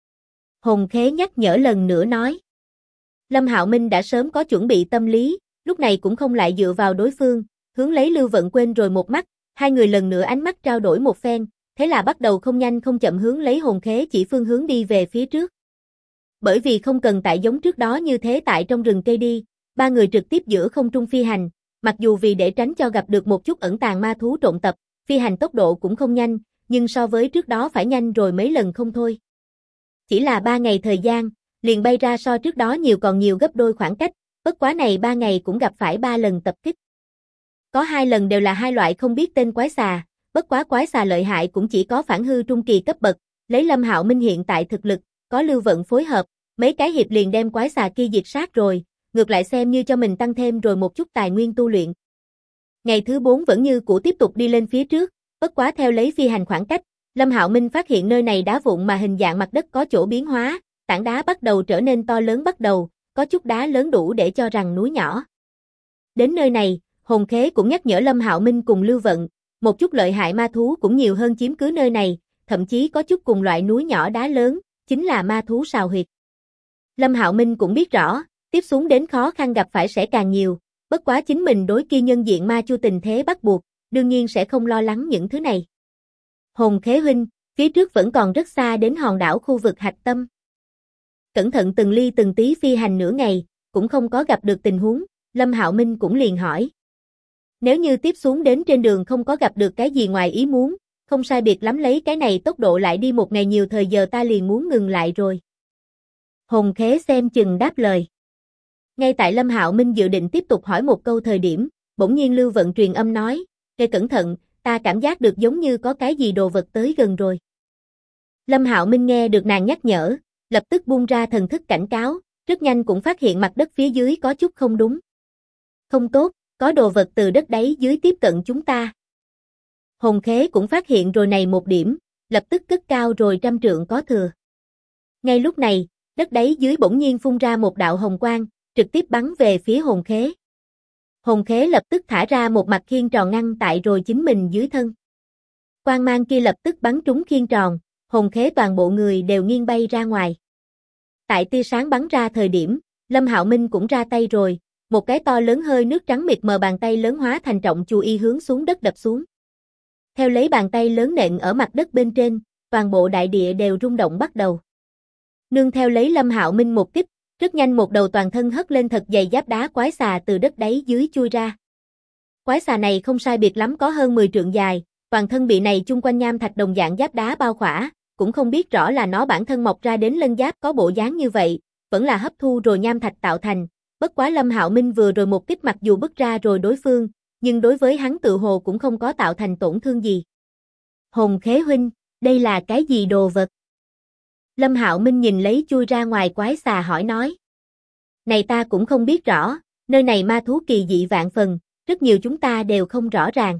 Hồn Khế nhắc nhở lần nữa nói. Lâm Hạo Minh đã sớm có chuẩn bị tâm lý, lúc này cũng không lại dựa vào đối phương, hướng lấy Lưu Vận quên rồi một mắt, hai người lần nữa ánh mắt trao đổi một phen, thế là bắt đầu không nhanh không chậm hướng lấy Hồn Khế chỉ phương hướng đi về phía trước. Bởi vì không cần tại giống trước đó như thế tại trong rừng cây đi, ba người trực tiếp giữa không trung phi hành, mặc dù vì để tránh cho gặp được một chút ẩn tàng ma thú trộn tập, phi hành tốc độ cũng không nhanh, nhưng so với trước đó phải nhanh rồi mấy lần không thôi. Chỉ là 3 ngày thời gian, liền bay ra so trước đó nhiều còn nhiều gấp đôi khoảng cách, bất quá này 3 ngày cũng gặp phải 3 lần tập kích. Có 2 lần đều là hai loại không biết tên quái xà, bất quá quái xà lợi hại cũng chỉ có phản hư trung kỳ cấp bậc, lấy Lâm Hạo Minh hiện tại thực lực, có Lưu Vận phối hợp, mấy cái hiệp liền đem quái xà kia diệt sát rồi, ngược lại xem như cho mình tăng thêm rồi một chút tài nguyên tu luyện. Ngày thứ 4 vẫn như cũ tiếp tục đi lên phía trước, bất quá theo lấy phi hành khoảng cách, Lâm Hạo Minh phát hiện nơi này đá vụn mà hình dạng mặt đất có chỗ biến hóa, tảng đá bắt đầu trở nên to lớn bắt đầu, có chút đá lớn đủ để cho rằng núi nhỏ. Đến nơi này, Hồn Khế cũng nhắc nhở Lâm Hạo Minh cùng Lưu Vận, một chút lợi hại ma thú cũng nhiều hơn chiếm cứ nơi này, thậm chí có chút cùng loại núi nhỏ đá lớn, chính là ma thú sào huyệt. Lâm Hạo Minh cũng biết rõ, tiếp xuống đến khó khăn gặp phải sẽ càng nhiều, bất quá chính mình đối kia nhân diện ma chu tình thế bắt buộc, đương nhiên sẽ không lo lắng những thứ này. Hồn Khế huynh, phía trước vẫn còn rất xa đến hòn đảo khu vực hạch tâm. Cẩn thận từng ly từng tí phi hành nửa ngày, cũng không có gặp được tình huống, Lâm Hạo Minh cũng liền hỏi. Nếu như tiếp xuống đến trên đường không có gặp được cái gì ngoài ý muốn, không sai biệt lắm lấy cái này tốc độ lại đi một ngày nhiều thời giờ ta liền muốn ngừng lại rồi. Hồn Khế xem chừng đáp lời. Ngay tại Lâm Hạo Minh dự định tiếp tục hỏi một câu thời điểm, bỗng nhiên Lưu Vận truyền âm nói, "Kê cẩn thận, ta cảm giác được giống như có cái gì đồ vật tới gần rồi." Lâm Hạo Minh nghe được nàng nhắc nhở, lập tức buông ra thần thức cảnh cáo, rất nhanh cũng phát hiện mặt đất phía dưới có chút không đúng. Không tốt, có đồ vật từ đất đáy dưới tiếp cận chúng ta. Hồn Khế cũng phát hiện rồi này một điểm, lập tức cất cao rồi 100 trượng có thừa. Ngay lúc này, đất đáy dưới bỗng nhiên phun ra một đạo hồng quang, trực tiếp bắn về phía Hồn Khế. Hồn Khế lập tức thả ra một mặt khiên tròn ngăn tại rồi chính mình dưới thân. Quang mang kia lập tức bắn trúng khiên tròn, Hồn Khế toàn bộ người đều nghiêng bay ra ngoài. Tại tia sáng bắn ra thời điểm, Lâm Hạo Minh cũng ra tay rồi, một cái to lớn hơi nước trắng mịt mờ bàn tay lớn hóa thành trọng chù y hướng xuống đất đập xuống. Theo lấy bàn tay lớn nện ở mặt đất bên trên, toàn bộ đại địa đều rung động bắt đầu. Nương theo lấy Lâm Hạo Minh một kích, rất nhanh một đầu toàn thân hất lên thật dày giáp đá quái xà từ đất đáy dưới chui ra. Quái xà này không sai biệt lắm có hơn 10 trượng dài, toàn thân bị này chung quanh nham thạch đồng dạng giáp đá bao khỏa, cũng không biết rõ là nó bản thân mọc ra đến lân giáp có bộ dáng như vậy, vẫn là hấp thu rồi nham thạch tạo thành. Bất quá Lâm Hạo Minh vừa rồi một kích mặc dù bứt ra rồi đối phương, nhưng đối với hắn tự hồ cũng không có tạo thành tổn thương gì. Hồn Khế huynh, đây là cái gì đồ vật? Lâm Hạo Minh nhìn lấy chui ra ngoài quái xà hỏi nói. Này ta cũng không biết rõ, nơi này ma thú kỳ dị vạn phần, rất nhiều chúng ta đều không rõ ràng.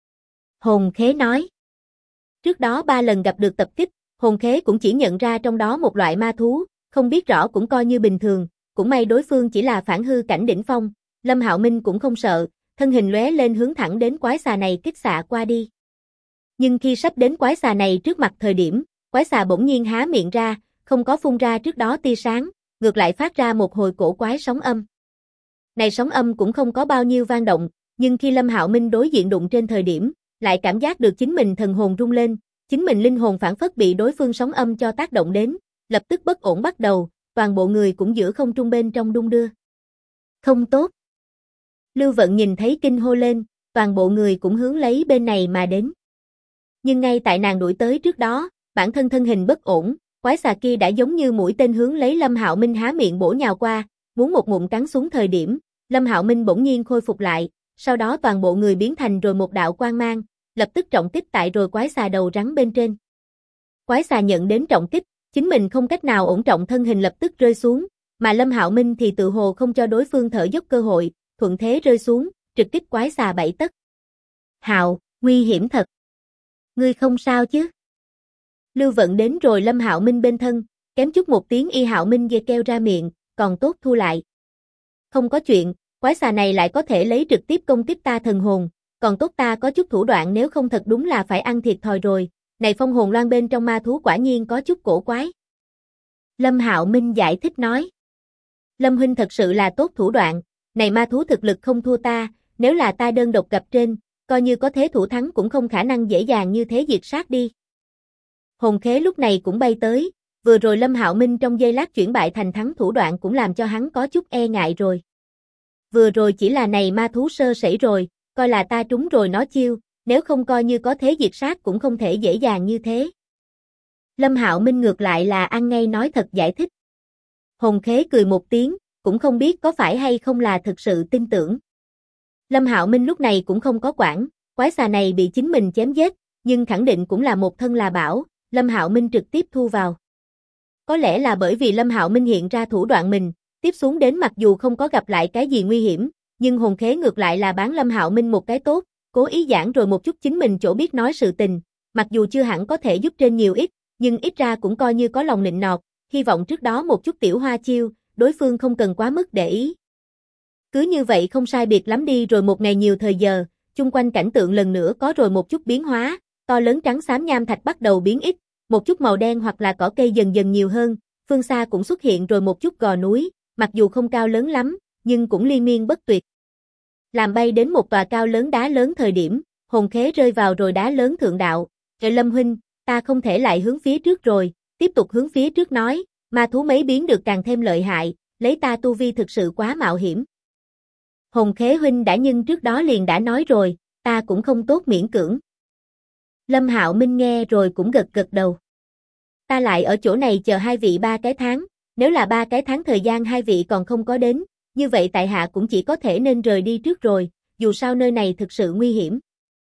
Hồn Khế nói. Trước đó 3 lần gặp được tập kích, Hồn Khế cũng chỉ nhận ra trong đó một loại ma thú, không biết rõ cũng coi như bình thường, cũng may đối phương chỉ là phản hư cảnh đỉnh phong, Lâm Hạo Minh cũng không sợ, thân hình lóe lên hướng thẳng đến quái xà này kích xạ qua đi. Nhưng khi sắp đến quái xà này trước mặt thời điểm, quái xà bỗng nhiên há miệng ra, không có phun ra trước đó tia sáng, ngược lại phát ra một hồi cổ quái sóng âm. Này sóng âm cũng không có bao nhiêu vang động, nhưng khi Lâm Hạo Minh đối diện đụng trên thời điểm, lại cảm giác được chính mình thần hồn rung lên, chính mình linh hồn phản phất bị đối phương sóng âm cho tác động đến, lập tức bất ổn bắt đầu, toàn bộ người cũng giữa không trung bên trong đung đưa. Không tốt. Lưu Vận nhìn thấy kinh hô lên, toàn bộ người cũng hướng lấy bên này mà đến. Nhưng ngay tại nàng đuổi tới trước đó, bản thân thân hình bất ổn, quái xà kia đã giống như mũi tên hướng lấy Lâm Hạo Minh há miệng bổ nhào qua, muốn một ngụm cắn xuống thời điểm, Lâm Hạo Minh bỗng nhiên khôi phục lại, sau đó toàn bộ người biến thành rồi một đạo quang mang, lập tức trọng kích tại rồi quái xà đầu rắn bên trên. Quái xà nhận đến trọng kích, chính mình không cách nào ổn trọng thân hình lập tức rơi xuống, mà Lâm Hạo Minh thì tự hồ không cho đối phương thở dốc cơ hội, thuận thế rơi xuống, trực kích quái xà 7 tấc. Hạo, nguy hiểm thật. Ngươi không sao chứ? Lưu Vận đến rồi Lâm Hạo Minh bên thân, kém chút một tiếng y Hạo Minh ghê kêu ra miệng, còn tốt thu lại. Không có chuyện, quái xà này lại có thể lấy trực tiếp công kích ta thần hồn, còn tốt ta có chút thủ đoạn nếu không thật đúng là phải ăn thiệt thòi rồi, này phong hồn loan bên trong ma thú quả nhiên có chút cổ quái. Lâm Hạo Minh giải thích nói. Lâm huynh thật sự là tốt thủ đoạn, này ma thú thực lực không thua ta, nếu là ta đơn độc gặp trên, coi như có thế thủ thắng cũng không khả năng dễ dàng như thế diệt sát đi. Hồn khế lúc này cũng bay tới, vừa rồi Lâm Hạo Minh trong giây lát chuyển bại thành thắng thủ đoạn cũng làm cho hắn có chút e ngại rồi. Vừa rồi chỉ là này ma thú sơ sẩy rồi, coi là ta trúng rồi nó chiêu, nếu không coi như có thế diệt sát cũng không thể dễ dàng như thế. Lâm Hạo Minh ngược lại là ăn ngay nói thật giải thích. Hồn khế cười một tiếng, cũng không biết có phải hay không là thực sự tin tưởng. Lâm Hạo Minh lúc này cũng không có quản, quái xà này bị chính mình chém giết, nhưng khẳng định cũng là một thân là bảo, Lâm Hạo Minh trực tiếp thu vào. Có lẽ là bởi vì Lâm Hạo Minh hiện ra thủ đoạn mình, tiếp xuống đến mặc dù không có gặp lại cái gì nguy hiểm, nhưng hồn khế ngược lại là bán Lâm Hạo Minh một cái tốt, cố ý giảng rồi một chút chính mình chỗ biết nói sự tình, mặc dù chưa hẳn có thể giúp trên nhiều ít, nhưng ít ra cũng coi như có lòng nịnh nọt, hy vọng trước đó một chút tiểu hoa chiêu, đối phương không cần quá mức để ý. Cứ như vậy không sai biệt lắm đi rồi một ngày nhiều thời giờ, chung quanh cảnh tượng lần nữa có rồi một chút biến hóa, to lớn trắng xám nham thạch bắt đầu biến ít, một chút màu đen hoặc là cỏ cây dần dần nhiều hơn, phương xa cũng xuất hiện rồi một chút gò núi, mặc dù không cao lớn lắm, nhưng cũng liên miên bất tuyệt. Làm bay đến một tòa cao lớn đá lớn thời điểm, hồn khế rơi vào rồi đá lớn thượng đạo, Lâm huynh, ta không thể lại hướng phía trước rồi, tiếp tục hướng phía trước nói, ma thú mấy biến được càng thêm lợi hại, lấy ta tu vi thực sự quá mạo hiểm. Hồn khế huynh đã nhưng trước đó liền đã nói rồi, ta cũng không tốt miễn cưỡng. Lâm Hạo Minh nghe rồi cũng gật gật đầu. Ta lại ở chỗ này chờ hai vị 3 cái tháng, nếu là 3 cái tháng thời gian hai vị còn không có đến, như vậy tại hạ cũng chỉ có thể nên rời đi trước rồi, dù sao nơi này thực sự nguy hiểm.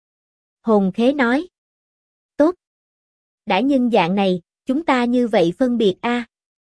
Hồn khế nói. Tốt. Đã nhưng dạng này, chúng ta như vậy phân biệt a.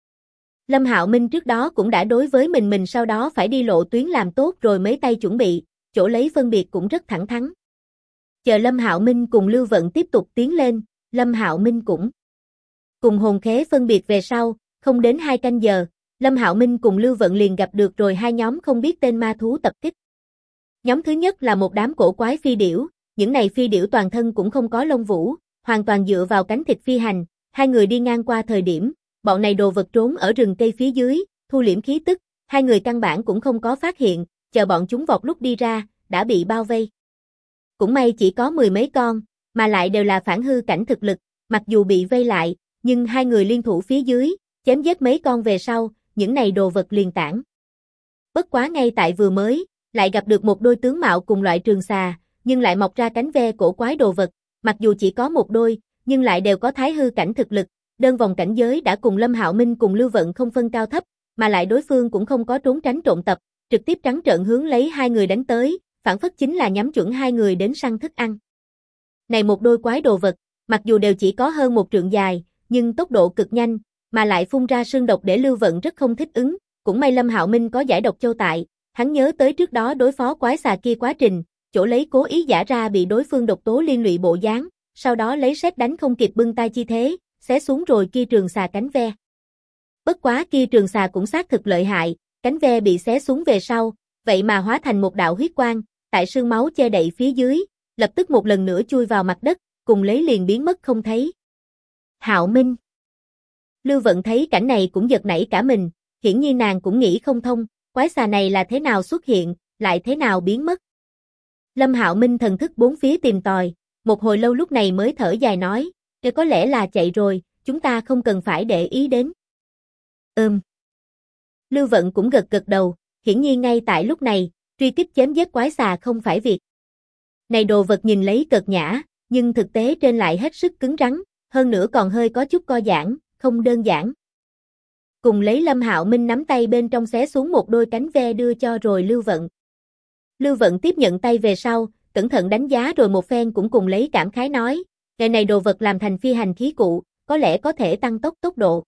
Lâm Hạo Minh trước đó cũng đã đối với mình sau đó phải đi lộ tuyến làm tốt rồi mấy tay chuẩn bị, chỗ lấy phân biệt cũng rất thẳng thắn. Chờ Lâm Hạo Minh cùng Lưu Vận tiếp tục tiến lên, Lâm Hạo Minh cũng cùng hồn khế phân biệt về sau, không đến 2 canh giờ, Lâm Hạo Minh cùng Lưu Vận liền gặp được rồi hai nhóm không biết tên ma thú tập kích. Nhóm thứ nhất là một đám cổ quái phi điểu, những này phi điểu toàn thân cũng không có lông vũ, hoàn toàn dựa vào cánh thịt phi hành, hai người đi ngang qua thời điểm, bọn này đồ vật trốn ở rừng cây phía dưới, thu liễm khí tức, hai người căn bản cũng không có phát hiện, chờ bọn chúng vọt lúc đi ra, đã bị bao vây. Cũng may chỉ có 10 mấy con, mà lại đều là phản hư cảnh thực lực, mặc dù bị vây lại, nhưng hai người liên thủ phía dưới, chém giết mấy con về sau, những này đồ vật liền tản. Bất quá ngay tại vừa mới, lại gặp được một đôi tướng mạo cùng loại trường xà, nhưng lại mọc ra cánh ve cổ quái đồ vật, mặc dù chỉ có một đôi, nhưng lại đều có thái hư cảnh thực lực, đơn vòng cảnh giới đã cùng Lâm Hạo Minh cùng Lưu Vận không phân cao thấp, mà lại đối phương cũng không có trốn tránh trộn tập, trực tiếp trắng trợn hướng lấy hai người đánh tới, phản phất chính là nhắm chuẩn hai người đến săn thức ăn. Này một đôi quái đồ vật, mặc dù đều chỉ có hơn 1 trượng dài, nhưng tốc độ cực nhanh, mà lại phun ra sương độc để Lưu Vận rất không thích ứng, cũng may Lâm Hạo Minh có giải độc châu tại, hắn nhớ tới trước đó đối phó quái xà kia quá trình, chỗ lấy cố ý giả ra bị đối phương độc tố liên lụy bộ dáng, sau đó lấy sét đánh không kịp bưng tay chi thế, xé xuống rồi kia trường xà cánh ve. Bất quá kia trường xà cũng xác thực lợi hại, cánh ve bị xé xuống về sau, vậy mà hóa thành một đạo huyết quang, tại sương máu che đậy phía dưới, lập tức một lần nữa chui vào mặt đất, cùng lấy liền biến mất không thấy. Hạo Minh. Lưu Vận thấy cảnh này cũng giật nảy cả mình, hiển nhiên nàng cũng nghĩ không thông, quái xà này là thế nào xuất hiện, lại thế nào biến mất. Lâm Hạo Minh thần thức bốn phía tìm tòi, một hồi lâu lúc này mới thở dài nói, có lẽ là chạy rồi, chúng ta không cần phải để ý đến. Lưu Vận cũng gật gật đầu, hiển nhiên ngay tại lúc này, truy kích chém giết quái xà không phải việc. Này đồ vật nhìn lấy cợt nhã, nhưng thực tế trên lại hết sức cứng rắn, hơn nữa còn hơi có chút co giãn, không đơn giản. Cùng lấy Lâm Hạo Minh nắm tay bên trong xé xuống một đôi cánh ve đưa cho rồi Lưu Vận. Lưu Vận tiếp nhận tay về sau, cẩn thận đánh giá rồi một phen cũng cùng lấy cảm khái nói, ngày này đồ vật làm thành phi hành khí cụ, có lẽ có thể tăng tốc độ.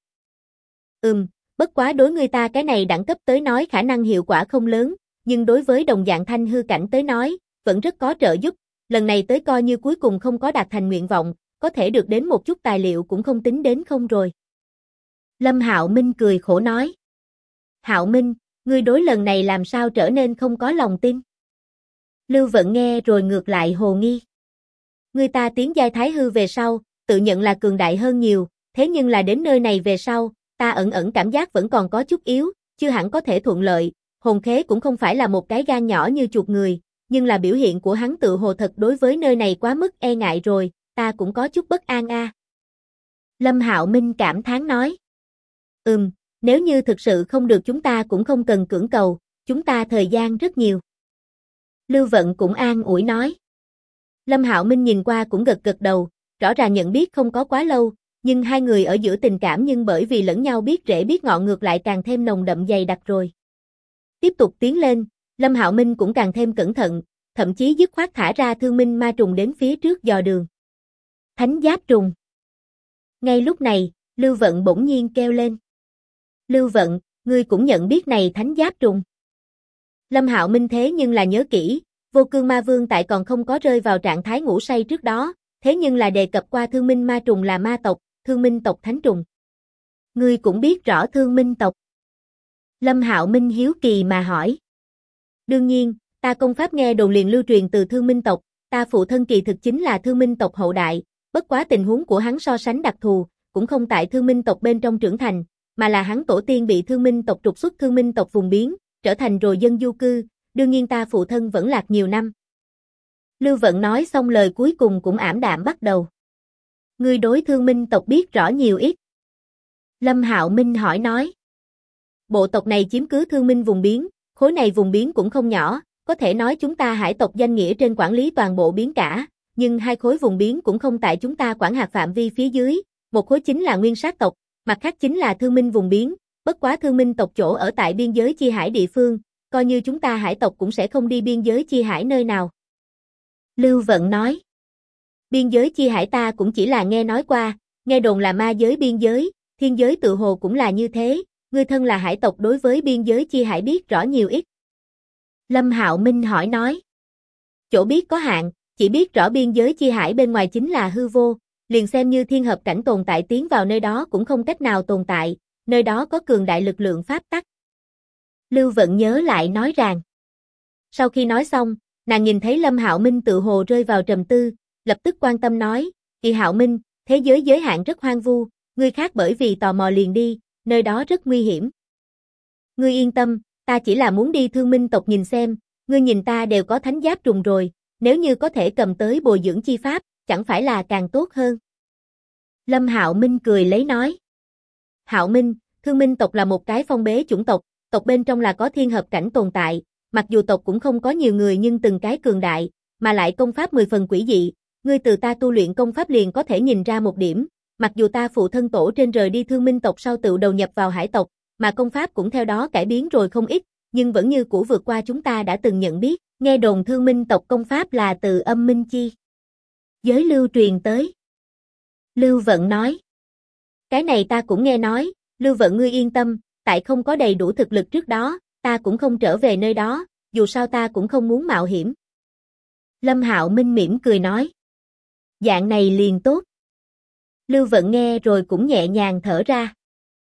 Bất quá đối người ta cái này đẳng cấp tới nói khả năng hiệu quả không lớn, nhưng đối với đồng dạng thanh hư cảnh tới nói, vẫn rất có trợ giúp, lần này tới coi như cuối cùng không có đạt thành nguyện vọng, có thể được đến một chút tài liệu cũng không tính đến không rồi. Lâm Hạo Minh cười khổ nói. Hạo Minh, ngươi đối lần này làm sao trở nên không có lòng tin? Lưu Vận nghe rồi ngược lại hồ nghi. Người ta tiến giai thái hư về sau, tự nhận là cường đại hơn nhiều, thế nhưng là đến nơi này về sau, ta ẩn cảm giác vẫn còn có chút yếu, chưa hẳn có thể thuận lợi, hồn khế cũng không phải là một cái gan nhỏ như chuột người, nhưng là biểu hiện của hắn tự hồ thật đối với nơi này quá mức e ngại rồi, ta cũng có chút bất an a. Lâm Hạo Minh cảm thán nói. Nếu như thực sự không được chúng ta cũng không cần cưỡng cầu, chúng ta thời gian rất nhiều. Lưu Vận cũng an ủi nói. Lâm Hạo Minh nhìn qua cũng gật gật đầu, rõ ràng nhận biết không có quá lâu, nhưng hai người ở giữa tình cảm nhưng bởi vì lẫn nhau biết rễ biết ngọn ngược lại càng thêm nồng đậm dày đặc rồi. Tiếp tục tiến lên, Lâm Hạo Minh cũng càng thêm cẩn thận, thậm chí dứt khoát thả ra thương minh ma trùng đến phía trước dò đường. Thánh giáp trùng. Ngay lúc này, Lưu Vận bỗng nhiên kêu lên. Lưu Vận, ngươi cũng nhận biết này thánh giáp trùng. Lâm Hạo Minh thế nhưng là nhớ kỹ, Vô Cương Ma Vương tại còn không có rơi vào trạng thái ngủ say trước đó, thế nhưng là đề cập qua thương minh ma trùng là ma tộc, thương minh tộc thánh trùng. Ngươi cũng biết rõ thương minh tộc. Lâm Hạo Minh hiếu kỳ mà hỏi. Đương nhiên, ta công pháp nghe đồn liền lưu truyền từ thương minh tộc, ta phụ thân kỳ thực chính là thương minh tộc hậu đại, bất quá tình huống của hắn so sánh đặc thù, cũng không tại thương minh tộc bên trong trưởng thành, mà là hắn tổ tiên bị thương minh tộc trục xuất thương minh tộc vùng biến, trở thành rồi dân du cư, đương nhiên ta phụ thân vẫn lạc nhiều năm. Lưu Vận nói xong lời cuối cùng cũng ảm đạm bắt đầu. Ngươi đối thương minh tộc biết rõ nhiều ít. Lâm Hạo Minh hỏi nói. Bộ tộc này chiếm cứ thương minh vùng biến, khối này vùng biến cũng không nhỏ, có thể nói chúng ta hải tộc danh nghĩa trên quản lý toàn bộ biến cả, nhưng hai khối vùng biến cũng không tại chúng ta quản hạt phạm vi phía dưới, một khối chính là nguyên sát tộc, mặt khác chính là thương minh vùng biến, bất quá thương minh tộc chỗ ở tại biên giới chi hải địa phương, coi như chúng ta hải tộc cũng sẽ không đi biên giới chi hải nơi nào. Lưu Vận nói. Biên giới chi hải ta cũng chỉ là nghe nói qua, nghe đồn là ma giới biên giới, thiên giới tự hồ cũng là như thế, ngươi thân là hải tộc đối với biên giới chi hải biết rõ nhiều ít. Lâm Hạo Minh hỏi nói. Chỗ biết có hạn, chỉ biết rõ biên giới chi hải bên ngoài chính là hư vô, liền xem như thiên hợp cảnh tồn tại tiến vào nơi đó cũng không cách nào tồn tại, nơi đó có cường đại lực lượng pháp tắc. Lưu Vận nhớ lại nói rằng. Sau khi nói xong, nàng nhìn thấy Lâm Hạo Minh tự hồ rơi vào trầm tư, lập tức quan tâm nói, Kỳ Hạo Minh, thế giới giới hạn rất hoang vu, ngươi khác bởi vì tò mò liền đi, nơi đó rất nguy hiểm. Ngươi yên tâm, ta chỉ là muốn đi thương minh tộc nhìn xem, ngươi nhìn ta đều có thánh giáp trùng rồi, nếu như có thể cầm tới bồi dưỡng chi pháp, chẳng phải là càng tốt hơn. Lâm Hạo Minh cười lấy nói. Hạo Minh, thương minh tộc là một cái phong bế chủng tộc, tộc bên trong là có thiên hợp cảnh tồn tại, mặc dù tộc cũng không có nhiều người nhưng từng cái cường đại, mà lại công pháp 10 phần quỷ dị, ngươi từ ta tu luyện công pháp liền có thể nhìn ra một điểm, mặc dù ta phụ thân tổ trên rời đi thương minh tộc sau tự đầu nhập vào hải tộc, mà công pháp cũng theo đó cải biến rồi không ít, nhưng vẫn như cũ vượt qua chúng ta đã từng nhận biết, nghe đồn thương minh tộc công pháp là từ âm minh chi giới lưu truyền tới. Lưu Vận nói. Cái này ta cũng nghe nói, Lưu Vận ngươi yên tâm, tại không có đầy đủ thực lực trước đó, ta cũng không trở về nơi đó, dù sao ta cũng không muốn mạo hiểm. Lâm Hạo Minh mỉm cười nói. Dạng này liền tốt. Lưu Vận nghe rồi cũng nhẹ nhàng thở ra.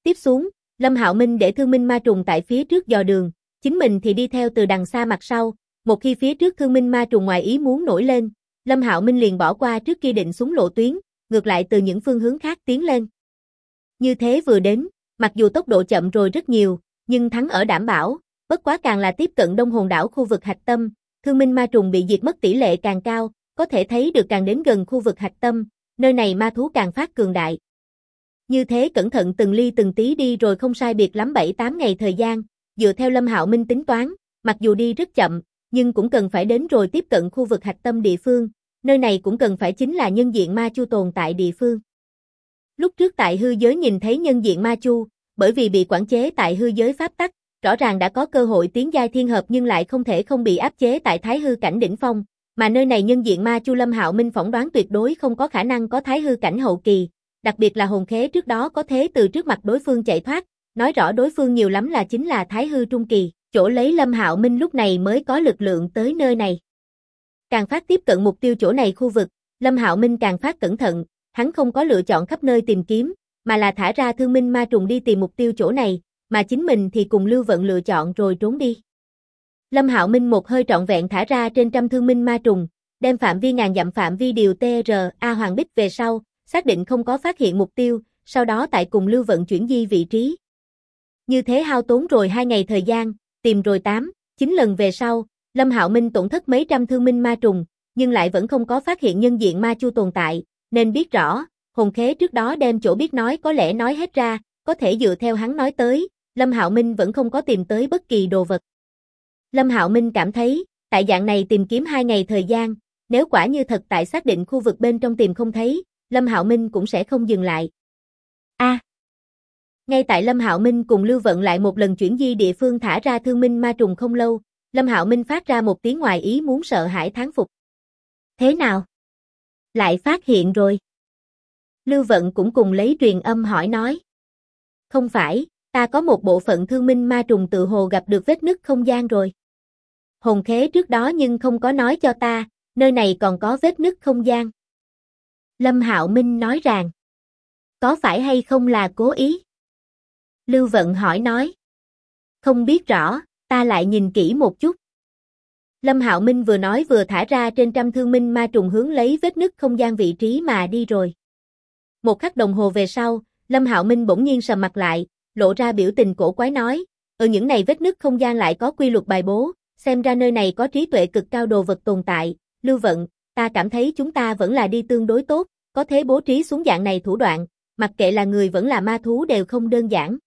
Tiếp xuống, Lâm Hạo Minh để Thương Minh Ma Trùng tại phía trước dò đường, chính mình thì đi theo từ đằng xa mặt sau, một khi phía trước Thương Minh Ma Trùng ngoài ý muốn nổi lên, Lâm Hạo Minh liền bỏ qua trước kia định xuống lộ tuyến, ngược lại từ những phương hướng khác tiến lên. Như thế vừa đến, mặc dù tốc độ chậm rồi rất nhiều, nhưng thắng ở đảm bảo, bất quá càng là tiếp cận Đông Hồn đảo khu vực hạch tâm, Thương Minh Ma Trùng bị diệt mất tỷ lệ càng cao, có thể thấy được càng đến gần khu vực hạch tâm, nơi này ma thú càng phát cường đại. Như thế cẩn thận từng ly từng tí đi rồi không sai biệt lắm 7-8 ngày thời gian, dựa theo Lâm Hạo Minh tính toán, mặc dù đi rất chậm, nhưng cũng cần phải đến rồi tiếp cận khu vực hạch tâm địa phương, nơi này cũng cần phải chính là nhân diện ma chu tồn tại địa phương. Lúc trước tại hư giới nhìn thấy nhân diện ma chu, bởi vì bị quản chế tại hư giới pháp tắc, rõ ràng đã có cơ hội tiến giai thiên hợp nhưng lại không thể không bị áp chế tại thái hư cảnh đỉnh phong, mà nơi này nhân diện ma chu Lâm Hạo Minh phỏng đoán tuyệt đối không có khả năng có thái hư cảnh hậu kỳ, đặc biệt là hồn khế trước đó có thế từ trước mặt đối phương chạy thoát, nói rõ đối phương nhiều lắm là chính là thái hư trung kỳ, chỗ lấy Lâm Hạo Minh lúc này mới có lực lượng tới nơi này. Càng phát tiếp cận mục tiêu chỗ này khu vực, Lâm Hạo Minh càng phát cẩn thận, hắn không có lựa chọn khắp nơi tìm kiếm, mà là thả ra Thương Minh Ma Trùng đi tìm mục tiêu chỗ này, mà chính mình thì cùng Lưu Vận lựa chọn rồi trốn đi. Lâm Hạo Minh một hơi trọn vẹn thả ra trên trăm Thương Minh Ma Trùng, đem phạm vi ngàn dặm phạm vi điều TRA Hoàng Bích về sau, xác định không có phát hiện mục tiêu, sau đó tại cùng Lưu Vận chuyển di vị trí. Như thế hao tốn rồi 2 ngày thời gian, tìm rồi 8-9 lần về sau, Lâm Hạo Minh tổn thất mấy trăm Thương Minh Ma Trùng, nhưng lại vẫn không có phát hiện nhân diện ma chu tồn tại, nên biết rõ, hồn khế trước đó đem chỗ biết nói có lẽ nói hết ra, có thể dựa theo hắn nói tới, Lâm Hạo Minh vẫn không có tìm tới bất kỳ đồ vật. Lâm Hạo Minh cảm thấy, tại dạng này tìm kiếm 2 ngày thời gian, nếu quả như thật tại xác định khu vực bên trong tìm không thấy, Lâm Hạo Minh cũng sẽ không dừng lại. Ngay tại Lâm Hạo Minh cùng Lưu Vận lại một lần chuyển di địa phương thả ra Thương Minh Ma Trùng không lâu, Lâm Hạo Minh phát ra một tiếng ngoài ý muốn sợ hãi thán phục. Thế nào? Lại phát hiện rồi. Lưu Vận cũng cùng lấy truyền âm hỏi nói. Không phải, ta có một bộ phận Thương Minh Ma Trùng tự hồ gặp được vết nứt không gian rồi. Hồn khế trước đó nhưng không có nói cho ta, nơi này còn có vết nứt không gian. Lâm Hạo Minh nói rằng, có phải hay không là cố ý? Lưu Vận hỏi nói, không biết rõ, ta lại nhìn kỹ một chút. Lâm Hạo Minh vừa nói vừa thả ra trên trăm Thương Minh Ma Trùng hướng lấy vết nứt không gian vị trí mà đi rồi. Một khắc đồng hồ về sau, Lâm Hạo Minh bỗng nhiên sầm mặt lại, lộ ra biểu tình cổ quái nói, những này vết nứt không gian lại có quy luật bài bố, xem ra nơi này có trí tuệ cực cao đồ vật tồn tại, Lưu Vận, ta cảm thấy chúng ta vẫn là đi tương đối tốt, có thể bố trí xuống dạng này thủ đoạn, mặc kệ là người vẫn là ma thú đều không đơn giản.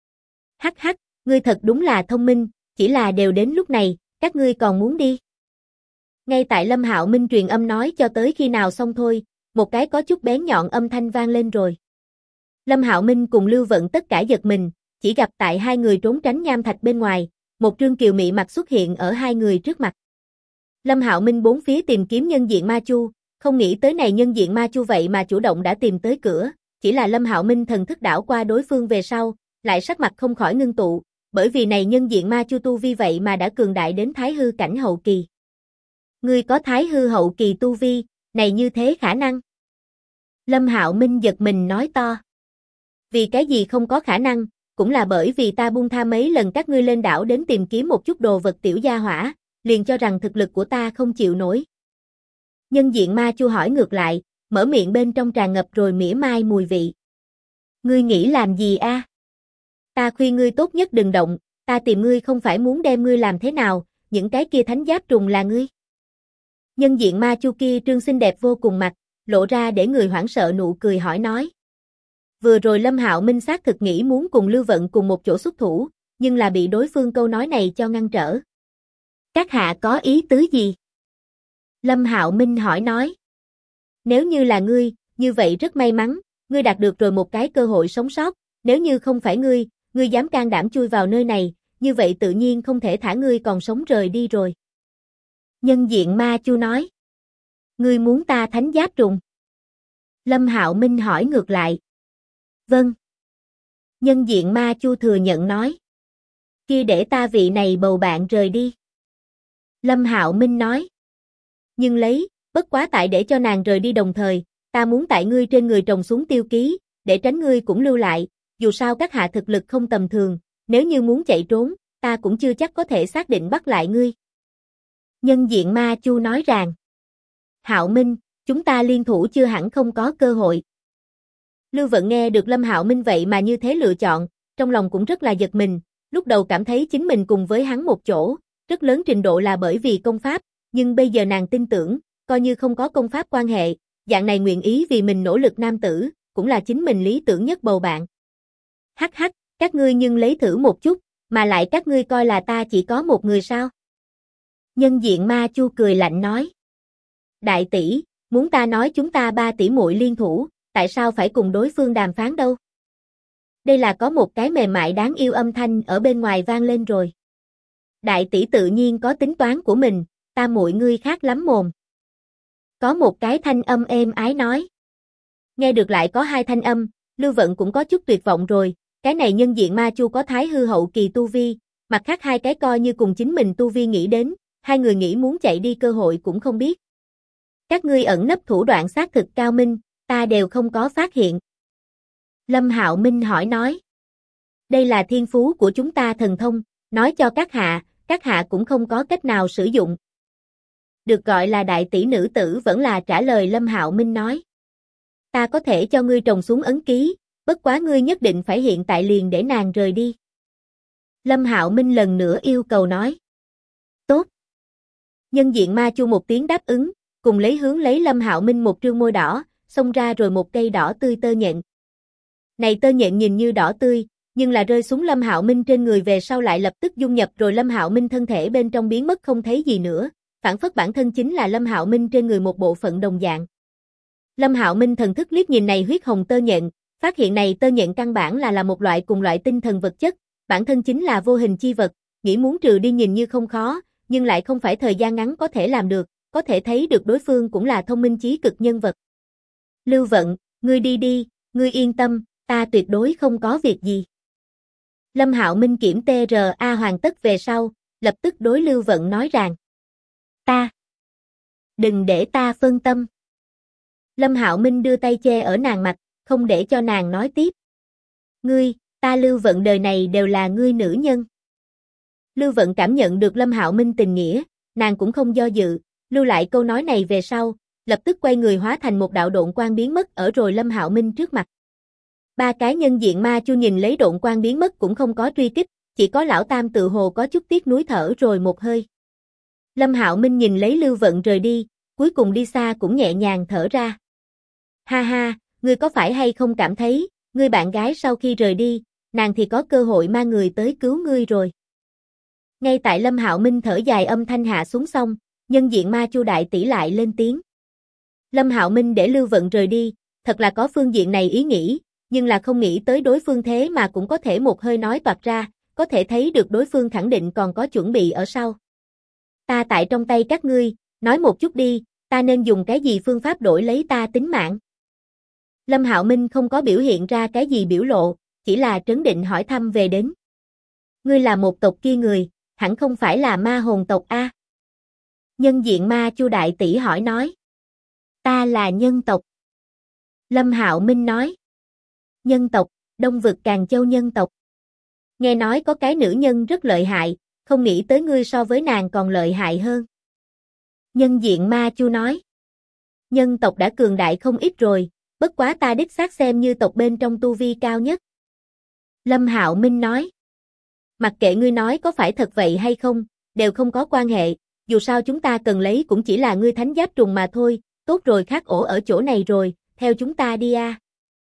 Hắc hắc, ngươi thật đúng là thông minh, chỉ là đều đến lúc này, các ngươi còn muốn đi. Ngay tại Lâm Hạo Minh truyền âm nói cho tới khi nào xong thôi, một cái có chút bén nhọn âm thanh vang lên rồi. Lâm Hạo Minh cùng Lưu Vận tất cả giật mình, chỉ gặp tại hai người trốn tránh nham thạch bên ngoài, một trương kiều mị mặt xuất hiện ở hai người trước mặt. Lâm Hạo Minh bốn phía tìm kiếm nhân diện ma chu, không nghĩ tới này nhân diện ma chu vậy mà chủ động đã tìm tới cửa, chỉ là Lâm Hạo Minh thần thức đảo qua đối phương về sau, lại sắc mặt không khỏi ngưng tụ, bởi vì này nhân diện ma chu tu vi vậy mà đã cường đại đến thái hư cảnh hậu kỳ. Ngươi có thái hư hậu kỳ tu vi, này như thế khả năng? Lâm Hạo Minh giật mình nói to. Vì cái gì không có khả năng, cũng là bởi vì ta buông tha mấy lần các ngươi lên đảo đến tìm kiếm một chút đồ vật tiểu gia hỏa, liền cho rằng thực lực của ta không chịu nổi. Nhân diện ma chu hỏi ngược lại, mở miệng bên trong tràn ngập rồi mỉa mai mùi vị. Ngươi nghĩ làm gì a? Ta khuyên ngươi tốt nhất đừng động, ta tìm ngươi không phải muốn đem ngươi làm thế nào, những cái kia thánh giáp trùng là ngươi. Nhân diện ma chu kia trương xinh đẹp vô cùng mặt, lộ ra để người hoảng sợ nụ cười hỏi nói. Vừa rồi Lâm Hạo Minh xác thực nghĩ muốn cùng Lưu Vận cùng một chỗ xuất thủ, nhưng là bị đối phương câu nói này cho ngăn trở. Các hạ có ý tứ gì? Lâm Hạo Minh hỏi nói. Nếu như là ngươi, như vậy rất may mắn, ngươi đạt được rồi một cái cơ hội sống sót, nếu như không phải ngươi dám can đảm chui vào nơi này, như vậy tự nhiên không thể thả ngươi còn sống rời đi rồi. Nhân diện ma chu nói. Ngươi muốn ta thánh giáp trùng? Lâm Hạo Minh hỏi ngược lại. Vâng. Nhân diện ma chu thừa nhận nói. Kia để ta vị này bầu bạn rời đi. Lâm Hạo Minh nói. Nhưng lấy, bất quá tại để cho nàng rời đi đồng thời, ta muốn tại ngươi trên người trồng xuống tiêu ký, để tránh ngươi cũng lưu lại, dù sao các hạ thực lực không tầm thường, nếu như muốn chạy trốn, ta cũng chưa chắc có thể xác định bắt lại ngươi. Nhân diện ma chu nói rằng, Hạo Minh, chúng ta liên thủ chưa hẳn không có cơ hội. Lưu Vận nghe được Lâm Hạo Minh vậy mà như thế lựa chọn, trong lòng cũng rất là giật mình, lúc đầu cảm thấy chính mình cùng với hắn một chỗ, rất lớn trình độ là bởi vì công pháp, nhưng bây giờ nàng tin tưởng, coi như không có công pháp quan hệ, dạng này nguyện ý vì mình nỗ lực nam tử, cũng là chính mình lý tưởng nhất bầu bạn. Hắc hắc, các ngươi nhưng lấy thử một chút, mà lại các ngươi coi là ta chỉ có một người sao? Nhân diện ma chu cười lạnh nói. Đại tỷ, muốn ta nói chúng ta ba tỷ muội liên thủ, tại sao phải cùng đối phương đàm phán đâu? Đây là có một cái mềm mại đáng yêu âm thanh ở bên ngoài vang lên rồi. Đại tỷ tự nhiên có tính toán của mình, ta muội ngươi khác lắm mồm. Có một cái thanh âm êm ái nói. Nghe được lại có hai thanh âm, Lưu Vận cũng có chút tuyệt vọng rồi, cái này nhân diện ma chu có thái hư hậu kỳ tu vi, mặt khác hai cái coi như cùng chính mình tu vi nghĩ đến, hai người nghĩ muốn chạy đi cơ hội cũng không biết. Các ngươi ẩn nấp thủ đoạn xác thực cao minh, ta đều không có phát hiện. Lâm Hạo Minh hỏi nói. Đây là thiên phú của chúng ta thần thông, nói cho các hạ cũng không có cách nào sử dụng. Được gọi là đại tỷ nữ tử vẫn là trả lời Lâm Hạo Minh nói. Ta có thể cho ngươi trồng xuống ấn ký, bất quá ngươi nhất định phải hiện tại liền để nàng rời đi. Lâm Hạo Minh lần nữa yêu cầu nói. Tốt. Nhân diện ma chu một tiếng đáp ứng, cùng hướng lấy Lâm Hạo Minh một trương môi đỏ, xông ra rồi một cây đỏ tươi tơ nhện. Này tơ nhện nhìn như đỏ tươi, nhưng là rơi xuống Lâm Hạo Minh trên người về sau lại lập tức dung nhập rồi Lâm Hạo Minh thân thể bên trong biến mất không thấy gì nữa, phản phất bản thân chính là Lâm Hạo Minh trên người một bộ phận đồng dạng. Lâm Hạo Minh thần thức liếc nhìn này huyết hồng tơ nhện, phát hiện này tơ nhện căn bản là một loại cùng loại tinh thần vật chất, bản thân chính là vô hình chi vật, nghĩ muốn trừ đi nhìn như không khó, nhưng lại không phải thời gian ngắn có thể làm được, có thể thấy được đối phương cũng là thông minh trí cực nhân vật. Lưu Vận, ngươi đi đi, ngươi yên tâm, ta tuyệt đối không có việc gì. Lâm Hạo Minh kiểm TRA hoàn tất về sau, lập tức đối Lưu Vận nói rằng. Ta. Đừng để ta phân tâm. Lâm Hạo Minh đưa tay che ở nàng mặt, không để cho nàng nói tiếp. Ngươi, ta Lưu Vận đời này đều là ngươi nữ nhân. Lưu Vận cảm nhận được Lâm Hạo Minh tình nghĩa, nàng cũng không do dự, lưu lại câu nói này về sau, lập tức quay người hóa thành một đạo độn quang biến mất ở rồi Lâm Hạo Minh trước mặt. Ba cái nhân diện ma chu nhìn lấy độn quang biến mất cũng không có truy kích, chỉ có lão tam tự hồ có chút tiếc nuối thở rồi một hơi. Lâm Hạo Minh nhìn lấy Lưu Vận rời đi, cuối cùng đi xa cũng nhẹ nhàng thở ra. Ha ha, ngươi có phải hay không cảm thấy, ngươi bạn gái sau khi rời đi, nàng thì có cơ hội mang người tới cứu ngươi rồi. Ngay tại Lâm Hạo Minh thở dài âm thanh hạ xuống xong, nhân diện ma chu đại tỷ lại lên tiếng. Lâm Hạo Minh để Lưu Vận rời đi, thật là có phương diện này ý nghĩ, nhưng là không nghĩ tới đối phương thế mà cũng có thể một hơi nói toạc ra, có thể thấy được đối phương khẳng định còn có chuẩn bị ở sau. Ta tại trong tay các ngươi, nói một chút đi, ta nên dùng cái gì phương pháp đổi lấy ta tính mạng? Lâm Hạo Minh không có biểu hiện ra cái gì biểu lộ, chỉ là trấn định hỏi thăm về đến. Ngươi là một tộc kia người, hẳn không phải là ma hồn tộc a? Nhân diện ma chu đại tỷ hỏi nói. Ta là nhân tộc. Lâm Hạo Minh nói. Nhân tộc, Đông vực Càn Châu nhân tộc. Nghe nói có cái nữ nhân rất lợi hại, không nghĩ tới ngươi so với nàng còn lợi hại hơn. Nhân diện ma chu nói. Nhân tộc đã cường đại không ít rồi, bất quá ta đích xác xem như tộc bên trong tu vi cao nhất. Lâm Hạo Minh nói. Mặc kệ ngươi nói có phải thật vậy hay không, đều không có quan hệ, dù sao chúng ta cần lấy cũng chỉ là ngươi thánh giáp trùng mà thôi, tốt rồi khác ổ ở chỗ này rồi, theo chúng ta đi a.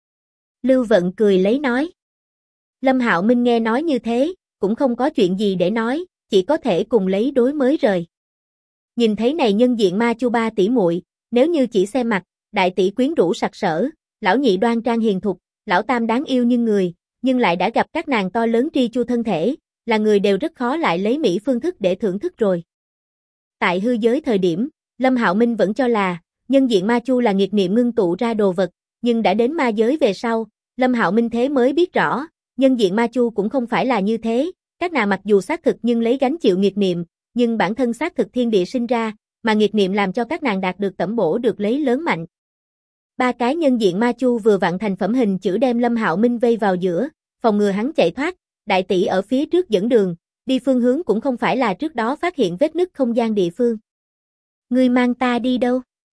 Lưu Vận cười lấy nói. Lâm Hạo Minh nghe nói như thế, cũng không có chuyện gì để nói, chỉ có thể cùng lấy đối mới rời. Nhìn thấy này nhân diện ma chu ba tỷ muội, nếu như chỉ xem mặt, đại tỷ quyến rũ sặc sỡ, lão nhị đoan trang hiền thục, lão tam đáng yêu như người, nhưng lại đã gặp các nàng to lớn tri chu thân thể, là người đều rất khó lại lấy mỹ phương thức để thưởng thức rồi. Tại hư giới thời điểm, Lâm Hạo Minh vẫn cho là nhân diện ma chu là nghiệt niệm ngưng tụ ra đồ vật, nhưng đã đến ma giới về sau, Lâm Hạo Minh thế mới biết rõ, nhân diện ma chu cũng không phải là như thế, các nàng mặc dù xác thực nhưng lấy gánh chịu nghiệt niệm, nhưng bản thân xác thực thiên địa sinh ra, mà nghiệt niệm làm cho các nàng đạt được tẩm bổ được lấy lớn mạnh. Ba cái nhân diện ma chu vừa vặn thành phẩm hình chữ đem Lâm Hạo Minh vây vào giữa, phòng ngừa hắn chạy thoát, đại tỷ ở phía trước dẫn đường, đi phương hướng cũng không phải là trước đó phát hiện vết nứt không gian địa phương. Ngươi mang ta đi đâu?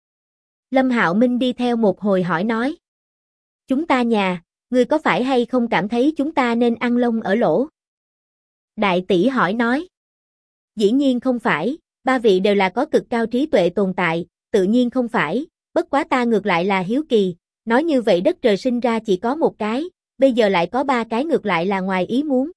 Lâm Hạo Minh đi theo một hồi hỏi nói. Chúng ta nhà, ngươi có phải hay không cảm thấy chúng ta nên ăn lông ở lỗ? Đại tỷ hỏi nói. Dĩ nhiên không phải, ba vị đều là có cực cao trí tuệ tồn tại, tự nhiên không phải, bất quá ta ngược lại là hiếu kỳ, nói như vậy đất trời sinh ra chỉ có một cái, bây giờ lại có ba cái ngược lại là ngoài ý muốn.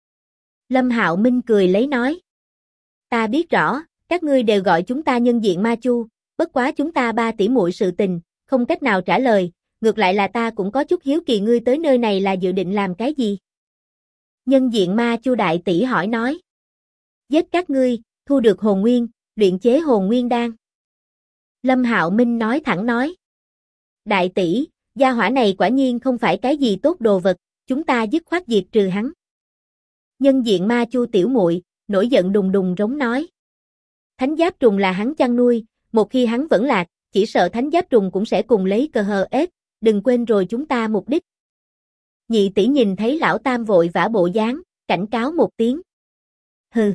Lâm Hạo Minh cười lấy nói. Ta biết rõ, các ngươi đều gọi chúng ta nhân diện ma chu, bất quá chúng ta ba tỷ muội sự tình, không cách nào trả lời, ngược lại là ta cũng có chút hiếu kỳ ngươi tới nơi này là dự định làm cái gì? Nhân diện ma chu đại tỷ hỏi nói. Giết các ngươi, thu được hồn nguyên, luyện chế hồn nguyên đan. Lâm Hạo Minh nói thẳng nói. Đại tỷ, gia hỏa này quả nhiên không phải cái gì tốt đồ vật, chúng ta dứt khoát diệt trừ hắn. Nhân diện ma chu tiểu muội nổi giận đùng đùng rống nói. Thánh giáp trùng là hắn chăn nuôi, một khi hắn vẫn lạc, chỉ sợ thánh giáp trùng cũng sẽ cùng lấy cờ hờ ết, đừng quên rồi chúng ta mục đích. Nhị tỷ nhìn thấy lão tam vội vã bộ dáng, cảnh cáo một tiếng. Hừ.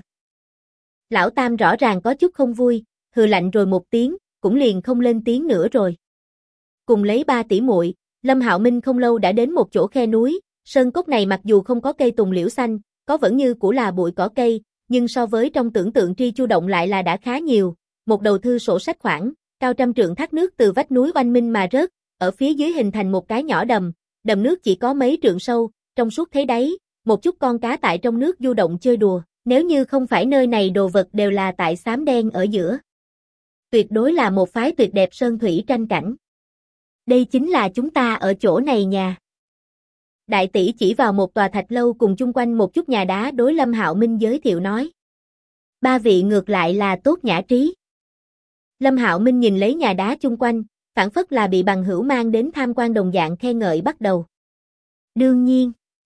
Lão tam rõ ràng có chút không vui, hừ lạnh rồi một tiếng, cũng liền không lên tiếng nữa rồi. Cùng lấy ba tỷ muội, Lâm Hạo Minh không lâu đã đến một chỗ khe núi, sơn cốc này mặc dù không có cây tùng liễu xanh, có vẫn như cũ là bụi cỏ cây, nhưng so với trong tưởng tượng tri chu động lại là đã khá nhiều. Một đầu thư sổ sách khoảng, cao trăm trượng thác nước từ vách núi oanh minh mà rớt, ở phía dưới hình thành một cái nhỏ đầm, đầm nước chỉ có mấy trượng sâu, trong suốt thấy đáy, một chút con cá tại trong nước du động chơi đùa, nếu như không phải nơi này đồ vật đều là tại xám đen ở giữa. Tuyệt đối là một phái tuyệt đẹp sơn thủy tranh cảnh. Đây chính là chúng ta ở chỗ này nhà. Đại tỷ chỉ vào một tòa thạch lâu cùng chung quanh một chút nhà đá đối Lâm Hạo Minh giới thiệu nói. Ba vị ngược lại là tốt nhã trí. Lâm Hạo Minh nhìn lấy nhà đá chung quanh, phản phất là bị bằng hữu mang đến tham quan đồng dạng khen ngợi bắt đầu. Đương nhiên.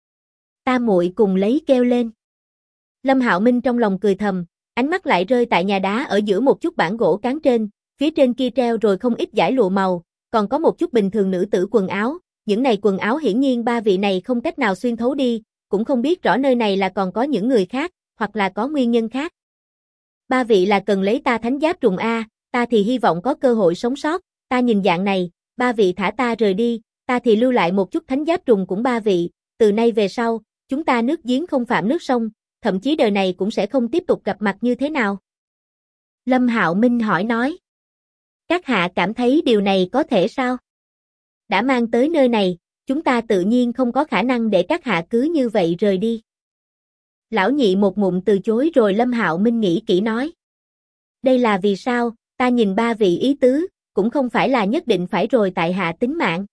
Tam muội cùng lấy kêu lên. Lâm Hạo Minh trong lòng cười thầm, ánh mắt lại rơi tại nhà đá ở giữa một chút bảng gỗ cán trên, phía trên kia treo rồi không ít dải lụa màu, còn có một chút bình thường nữ tử quần áo, những này quần áo hiển nhiên ba vị này không cách nào xuyên thấu đi, cũng không biết rõ nơi này là còn có những người khác, hoặc là có nguyên nhân khác. Ba vị là cần lấy ta thánh giáp trùng A, ta thì hy vọng có cơ hội sống sót, ta nhìn dạng này, ba vị thả ta rời đi, ta thì lưu lại một chút thánh giáp trùng cũng ba vị, từ nay về sau, chúng ta nước giếng không phạm nước sông, thậm chí đời này cũng sẽ không tiếp tục gặp mặt như thế nào. Lâm Hạo Minh hỏi nói. Các hạ cảm thấy điều này có thể sao? Đã mang tới nơi này, chúng ta tự nhiên không có khả năng để các hạ cứ như vậy rời đi. Lão nhị một ngụm từ chối rồi Lâm Hạo Minh nghĩ kỹ nói. Đây là vì sao, ta nhìn ba vị ý tứ, cũng không phải là nhất định phải rồi tại hạ tính mạng.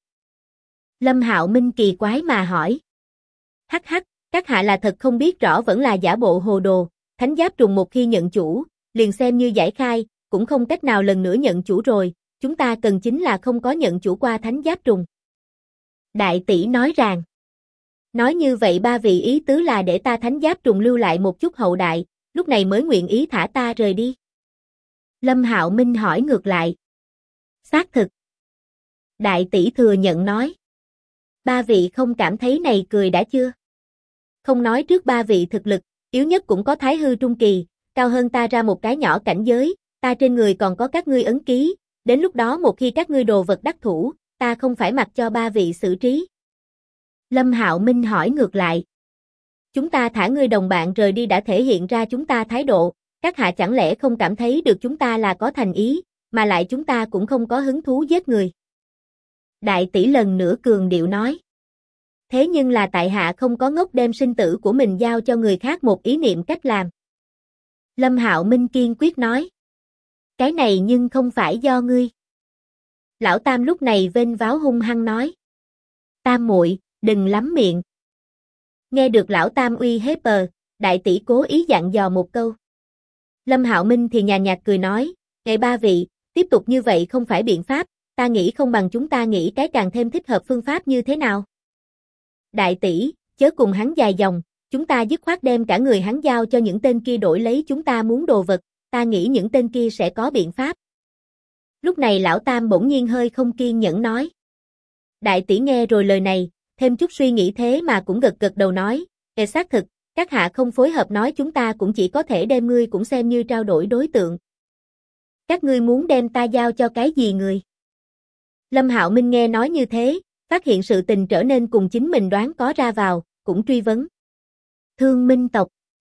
Lâm Hạo Minh kỳ quái mà hỏi. Hắc hắc, các hạ là thật không biết rõ vẫn là giả bộ hồ đồ, thánh giáp trùng một khi nhận chủ, liền xem như giải khai, cũng không cách nào lần nữa nhận chủ rồi, chúng ta cần chính là không có nhận chủ qua thánh giáp trùng. Đại tỷ nói rằng, nói như vậy ba vị ý tứ là để ta thánh giáp trùng lưu lại một chút hậu đại, lúc này mới nguyện ý thả ta rời đi. Lâm Hạo Minh hỏi ngược lại. Xác thực. Đại tỷ thừa nhận nói. Ba vị không cảm thấy này cười đã chưa? Không nói trước ba vị thực lực, yếu nhất cũng có thái hư trung kỳ, cao hơn ta ra một cái nhỏ cảnh giới, ta trên người còn có các ngươi ấn ký, đến lúc đó một khi các ngươi đồ vật đắc thủ, ta không phải mặc cho ba vị xử trí. Lâm Hạo Minh hỏi ngược lại. Chúng ta thả ngươi đồng bạn rời đi đã thể hiện ra chúng ta thái độ, các hạ chẳng lẽ không cảm thấy được chúng ta là có thành ý, mà lại chúng ta cũng không có hứng thú giết người. Đại tỷ lần nữa cường điệu nói. Thế nhưng là tại hạ không có ngốc đem sinh tử của mình giao cho người khác một ý niệm cách làm. Lâm Hạo Minh kiên quyết nói. Cái này nhưng không phải do ngươi. Lão Tam lúc này vênh váo hung hăng nói. Tam muội, đừng lắm miệng. Nghe được lão Tam uy hiếp đại tỷ cố ý dặn dò một câu. Lâm Hạo Minh thì nhàn nhạt cười nói, ngày ba vị, tiếp tục như vậy không phải biện pháp, ta nghĩ không bằng chúng ta nghĩ cái càng thêm thích hợp phương pháp như thế nào. Đại tỷ, chớ cùng hắn dài dòng, chúng ta dứt khoát đem cả người hắn giao cho những tên kia đổi lấy chúng ta muốn đồ vật, ta nghĩ những tên kia sẽ có biện pháp. Lúc này lão Tam bỗng nhiên hơi không kiên nhẫn nói. Đại tỷ nghe rồi lời này, thêm chút suy nghĩ thế mà cũng gật gật đầu nói, xác thực, các hạ không phối hợp nói chúng ta cũng chỉ có thể đem ngươi cũng xem như trao đổi đối tượng. Các ngươi muốn đem ta giao cho cái gì người? Lâm Hạo Minh nghe nói như thế, phát hiện sự tình trở nên cùng chính mình đoán có ra vào, cũng truy vấn. Thương Minh tộc.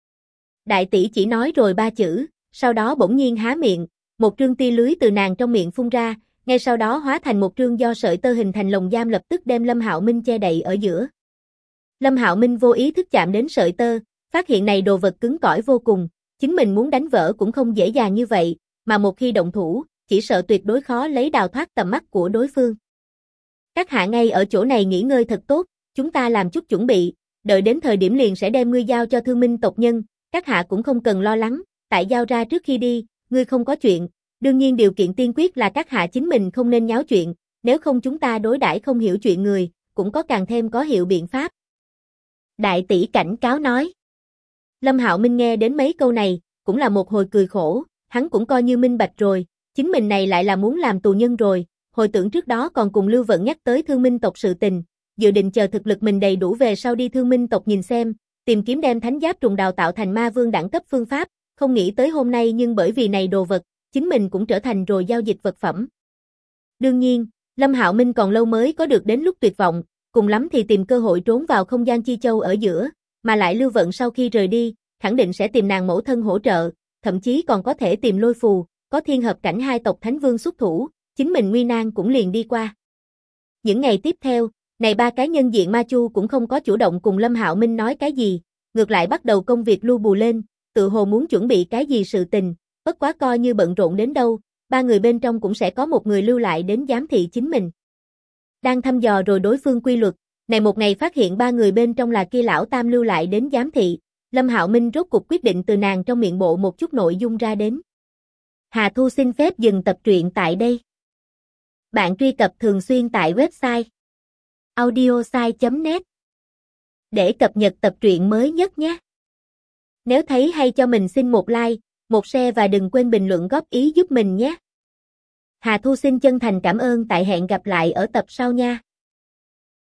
Đại tỷ chỉ nói rồi 3 chữ, sau đó bỗng nhiên há miệng, một trương tia lưới từ nàng trong miệng phun ra, ngay sau đó hóa thành một trương do sợi tơ hình thành lồng giam lập tức đem Lâm Hạo Minh che đậy ở giữa. Lâm Hạo Minh vô ý thức chạm đến sợi tơ, phát hiện này đồ vật cứng cỏi vô cùng, chính mình muốn đánh vỡ cũng không dễ dàng như vậy, mà một khi động thủ, chỉ sợ tuyệt đối khó lấy đào thoát tầm mắt của đối phương. Các hạ ngay ở chỗ này nghỉ ngơi thật tốt, chúng ta làm chút chuẩn bị, đợi đến thời điểm liền sẽ đem ngươi giao cho Thương Minh tộc nhân, các hạ cũng không cần lo lắng, tại giao ra trước khi đi, ngươi không có chuyện, đương nhiên điều kiện tiên quyết là các hạ chính mình không nên nháo chuyện, nếu không chúng ta đối đãi không hiểu chuyện người, cũng có càng thêm có hiệu biện pháp. Đại tỷ cảnh cáo nói. Lâm Hạo Minh nghe đến mấy câu này, cũng là một hồi cười khổ, hắn cũng coi như minh bạch rồi, chính mình này lại là muốn làm tù nhân rồi, hồi tưởng trước đó còn cùng Lưu Vận nhắc tới Thương Minh tộc sự tình, dự định chờ thực lực mình đầy đủ về sau đi Thương Minh tộc nhìn xem, tìm kiếm đem thánh giáp trùng đào tạo thành ma vương đẳng cấp phương pháp, không nghĩ tới hôm nay nhưng bởi vì này đồ vật, chính mình cũng trở thành rồi giao dịch vật phẩm. Đương nhiên, Lâm Hạo Minh còn lâu mới có được đến lúc tuyệt vọng, cùng lắm thì tìm cơ hội trốn vào không gian chi châu ở giữa, mà lại Lưu Vận sau khi rời đi, khẳng định sẽ tìm nàng mẫu thân hỗ trợ, thậm chí còn có thể tìm Lôi Phù, có thiên hợp cảnh 2 tộc thánh vương xuất thủ, chính mình nguy nan cũng liền đi qua. Những ngày tiếp theo, này 3 cái nhân diện ma chu cũng không có chủ động cùng Lâm Hạo Minh nói cái gì, ngược lại bắt đầu công việc lu bù lên, tự hồ muốn chuẩn bị cái gì sự tình, bất quá coi như bận rộn đến đâu, 3 người bên trong cũng sẽ có một người lưu lại đến giám thị chính mình. Đang thăm dò rồi đối phương quy luật, này một ngày phát hiện 3 người bên trong là kia lão tam lưu lại đến giám thị, Lâm Hạo Minh rốt cục quyết định từ nàng trong miệng bộ một chút nội dung ra đến. Hà Thu xin phép dừng tập truyện tại đây. Bạn truy cập thường xuyên tại website audiosai.net để cập nhật tập truyện mới nhất nhé. Nếu thấy hay cho mình xin một like, một share và đừng quên bình luận góp ý giúp mình nhé. Hà Thu xin chân thành cảm ơn, tại hẹn gặp lại ở tập sau nha.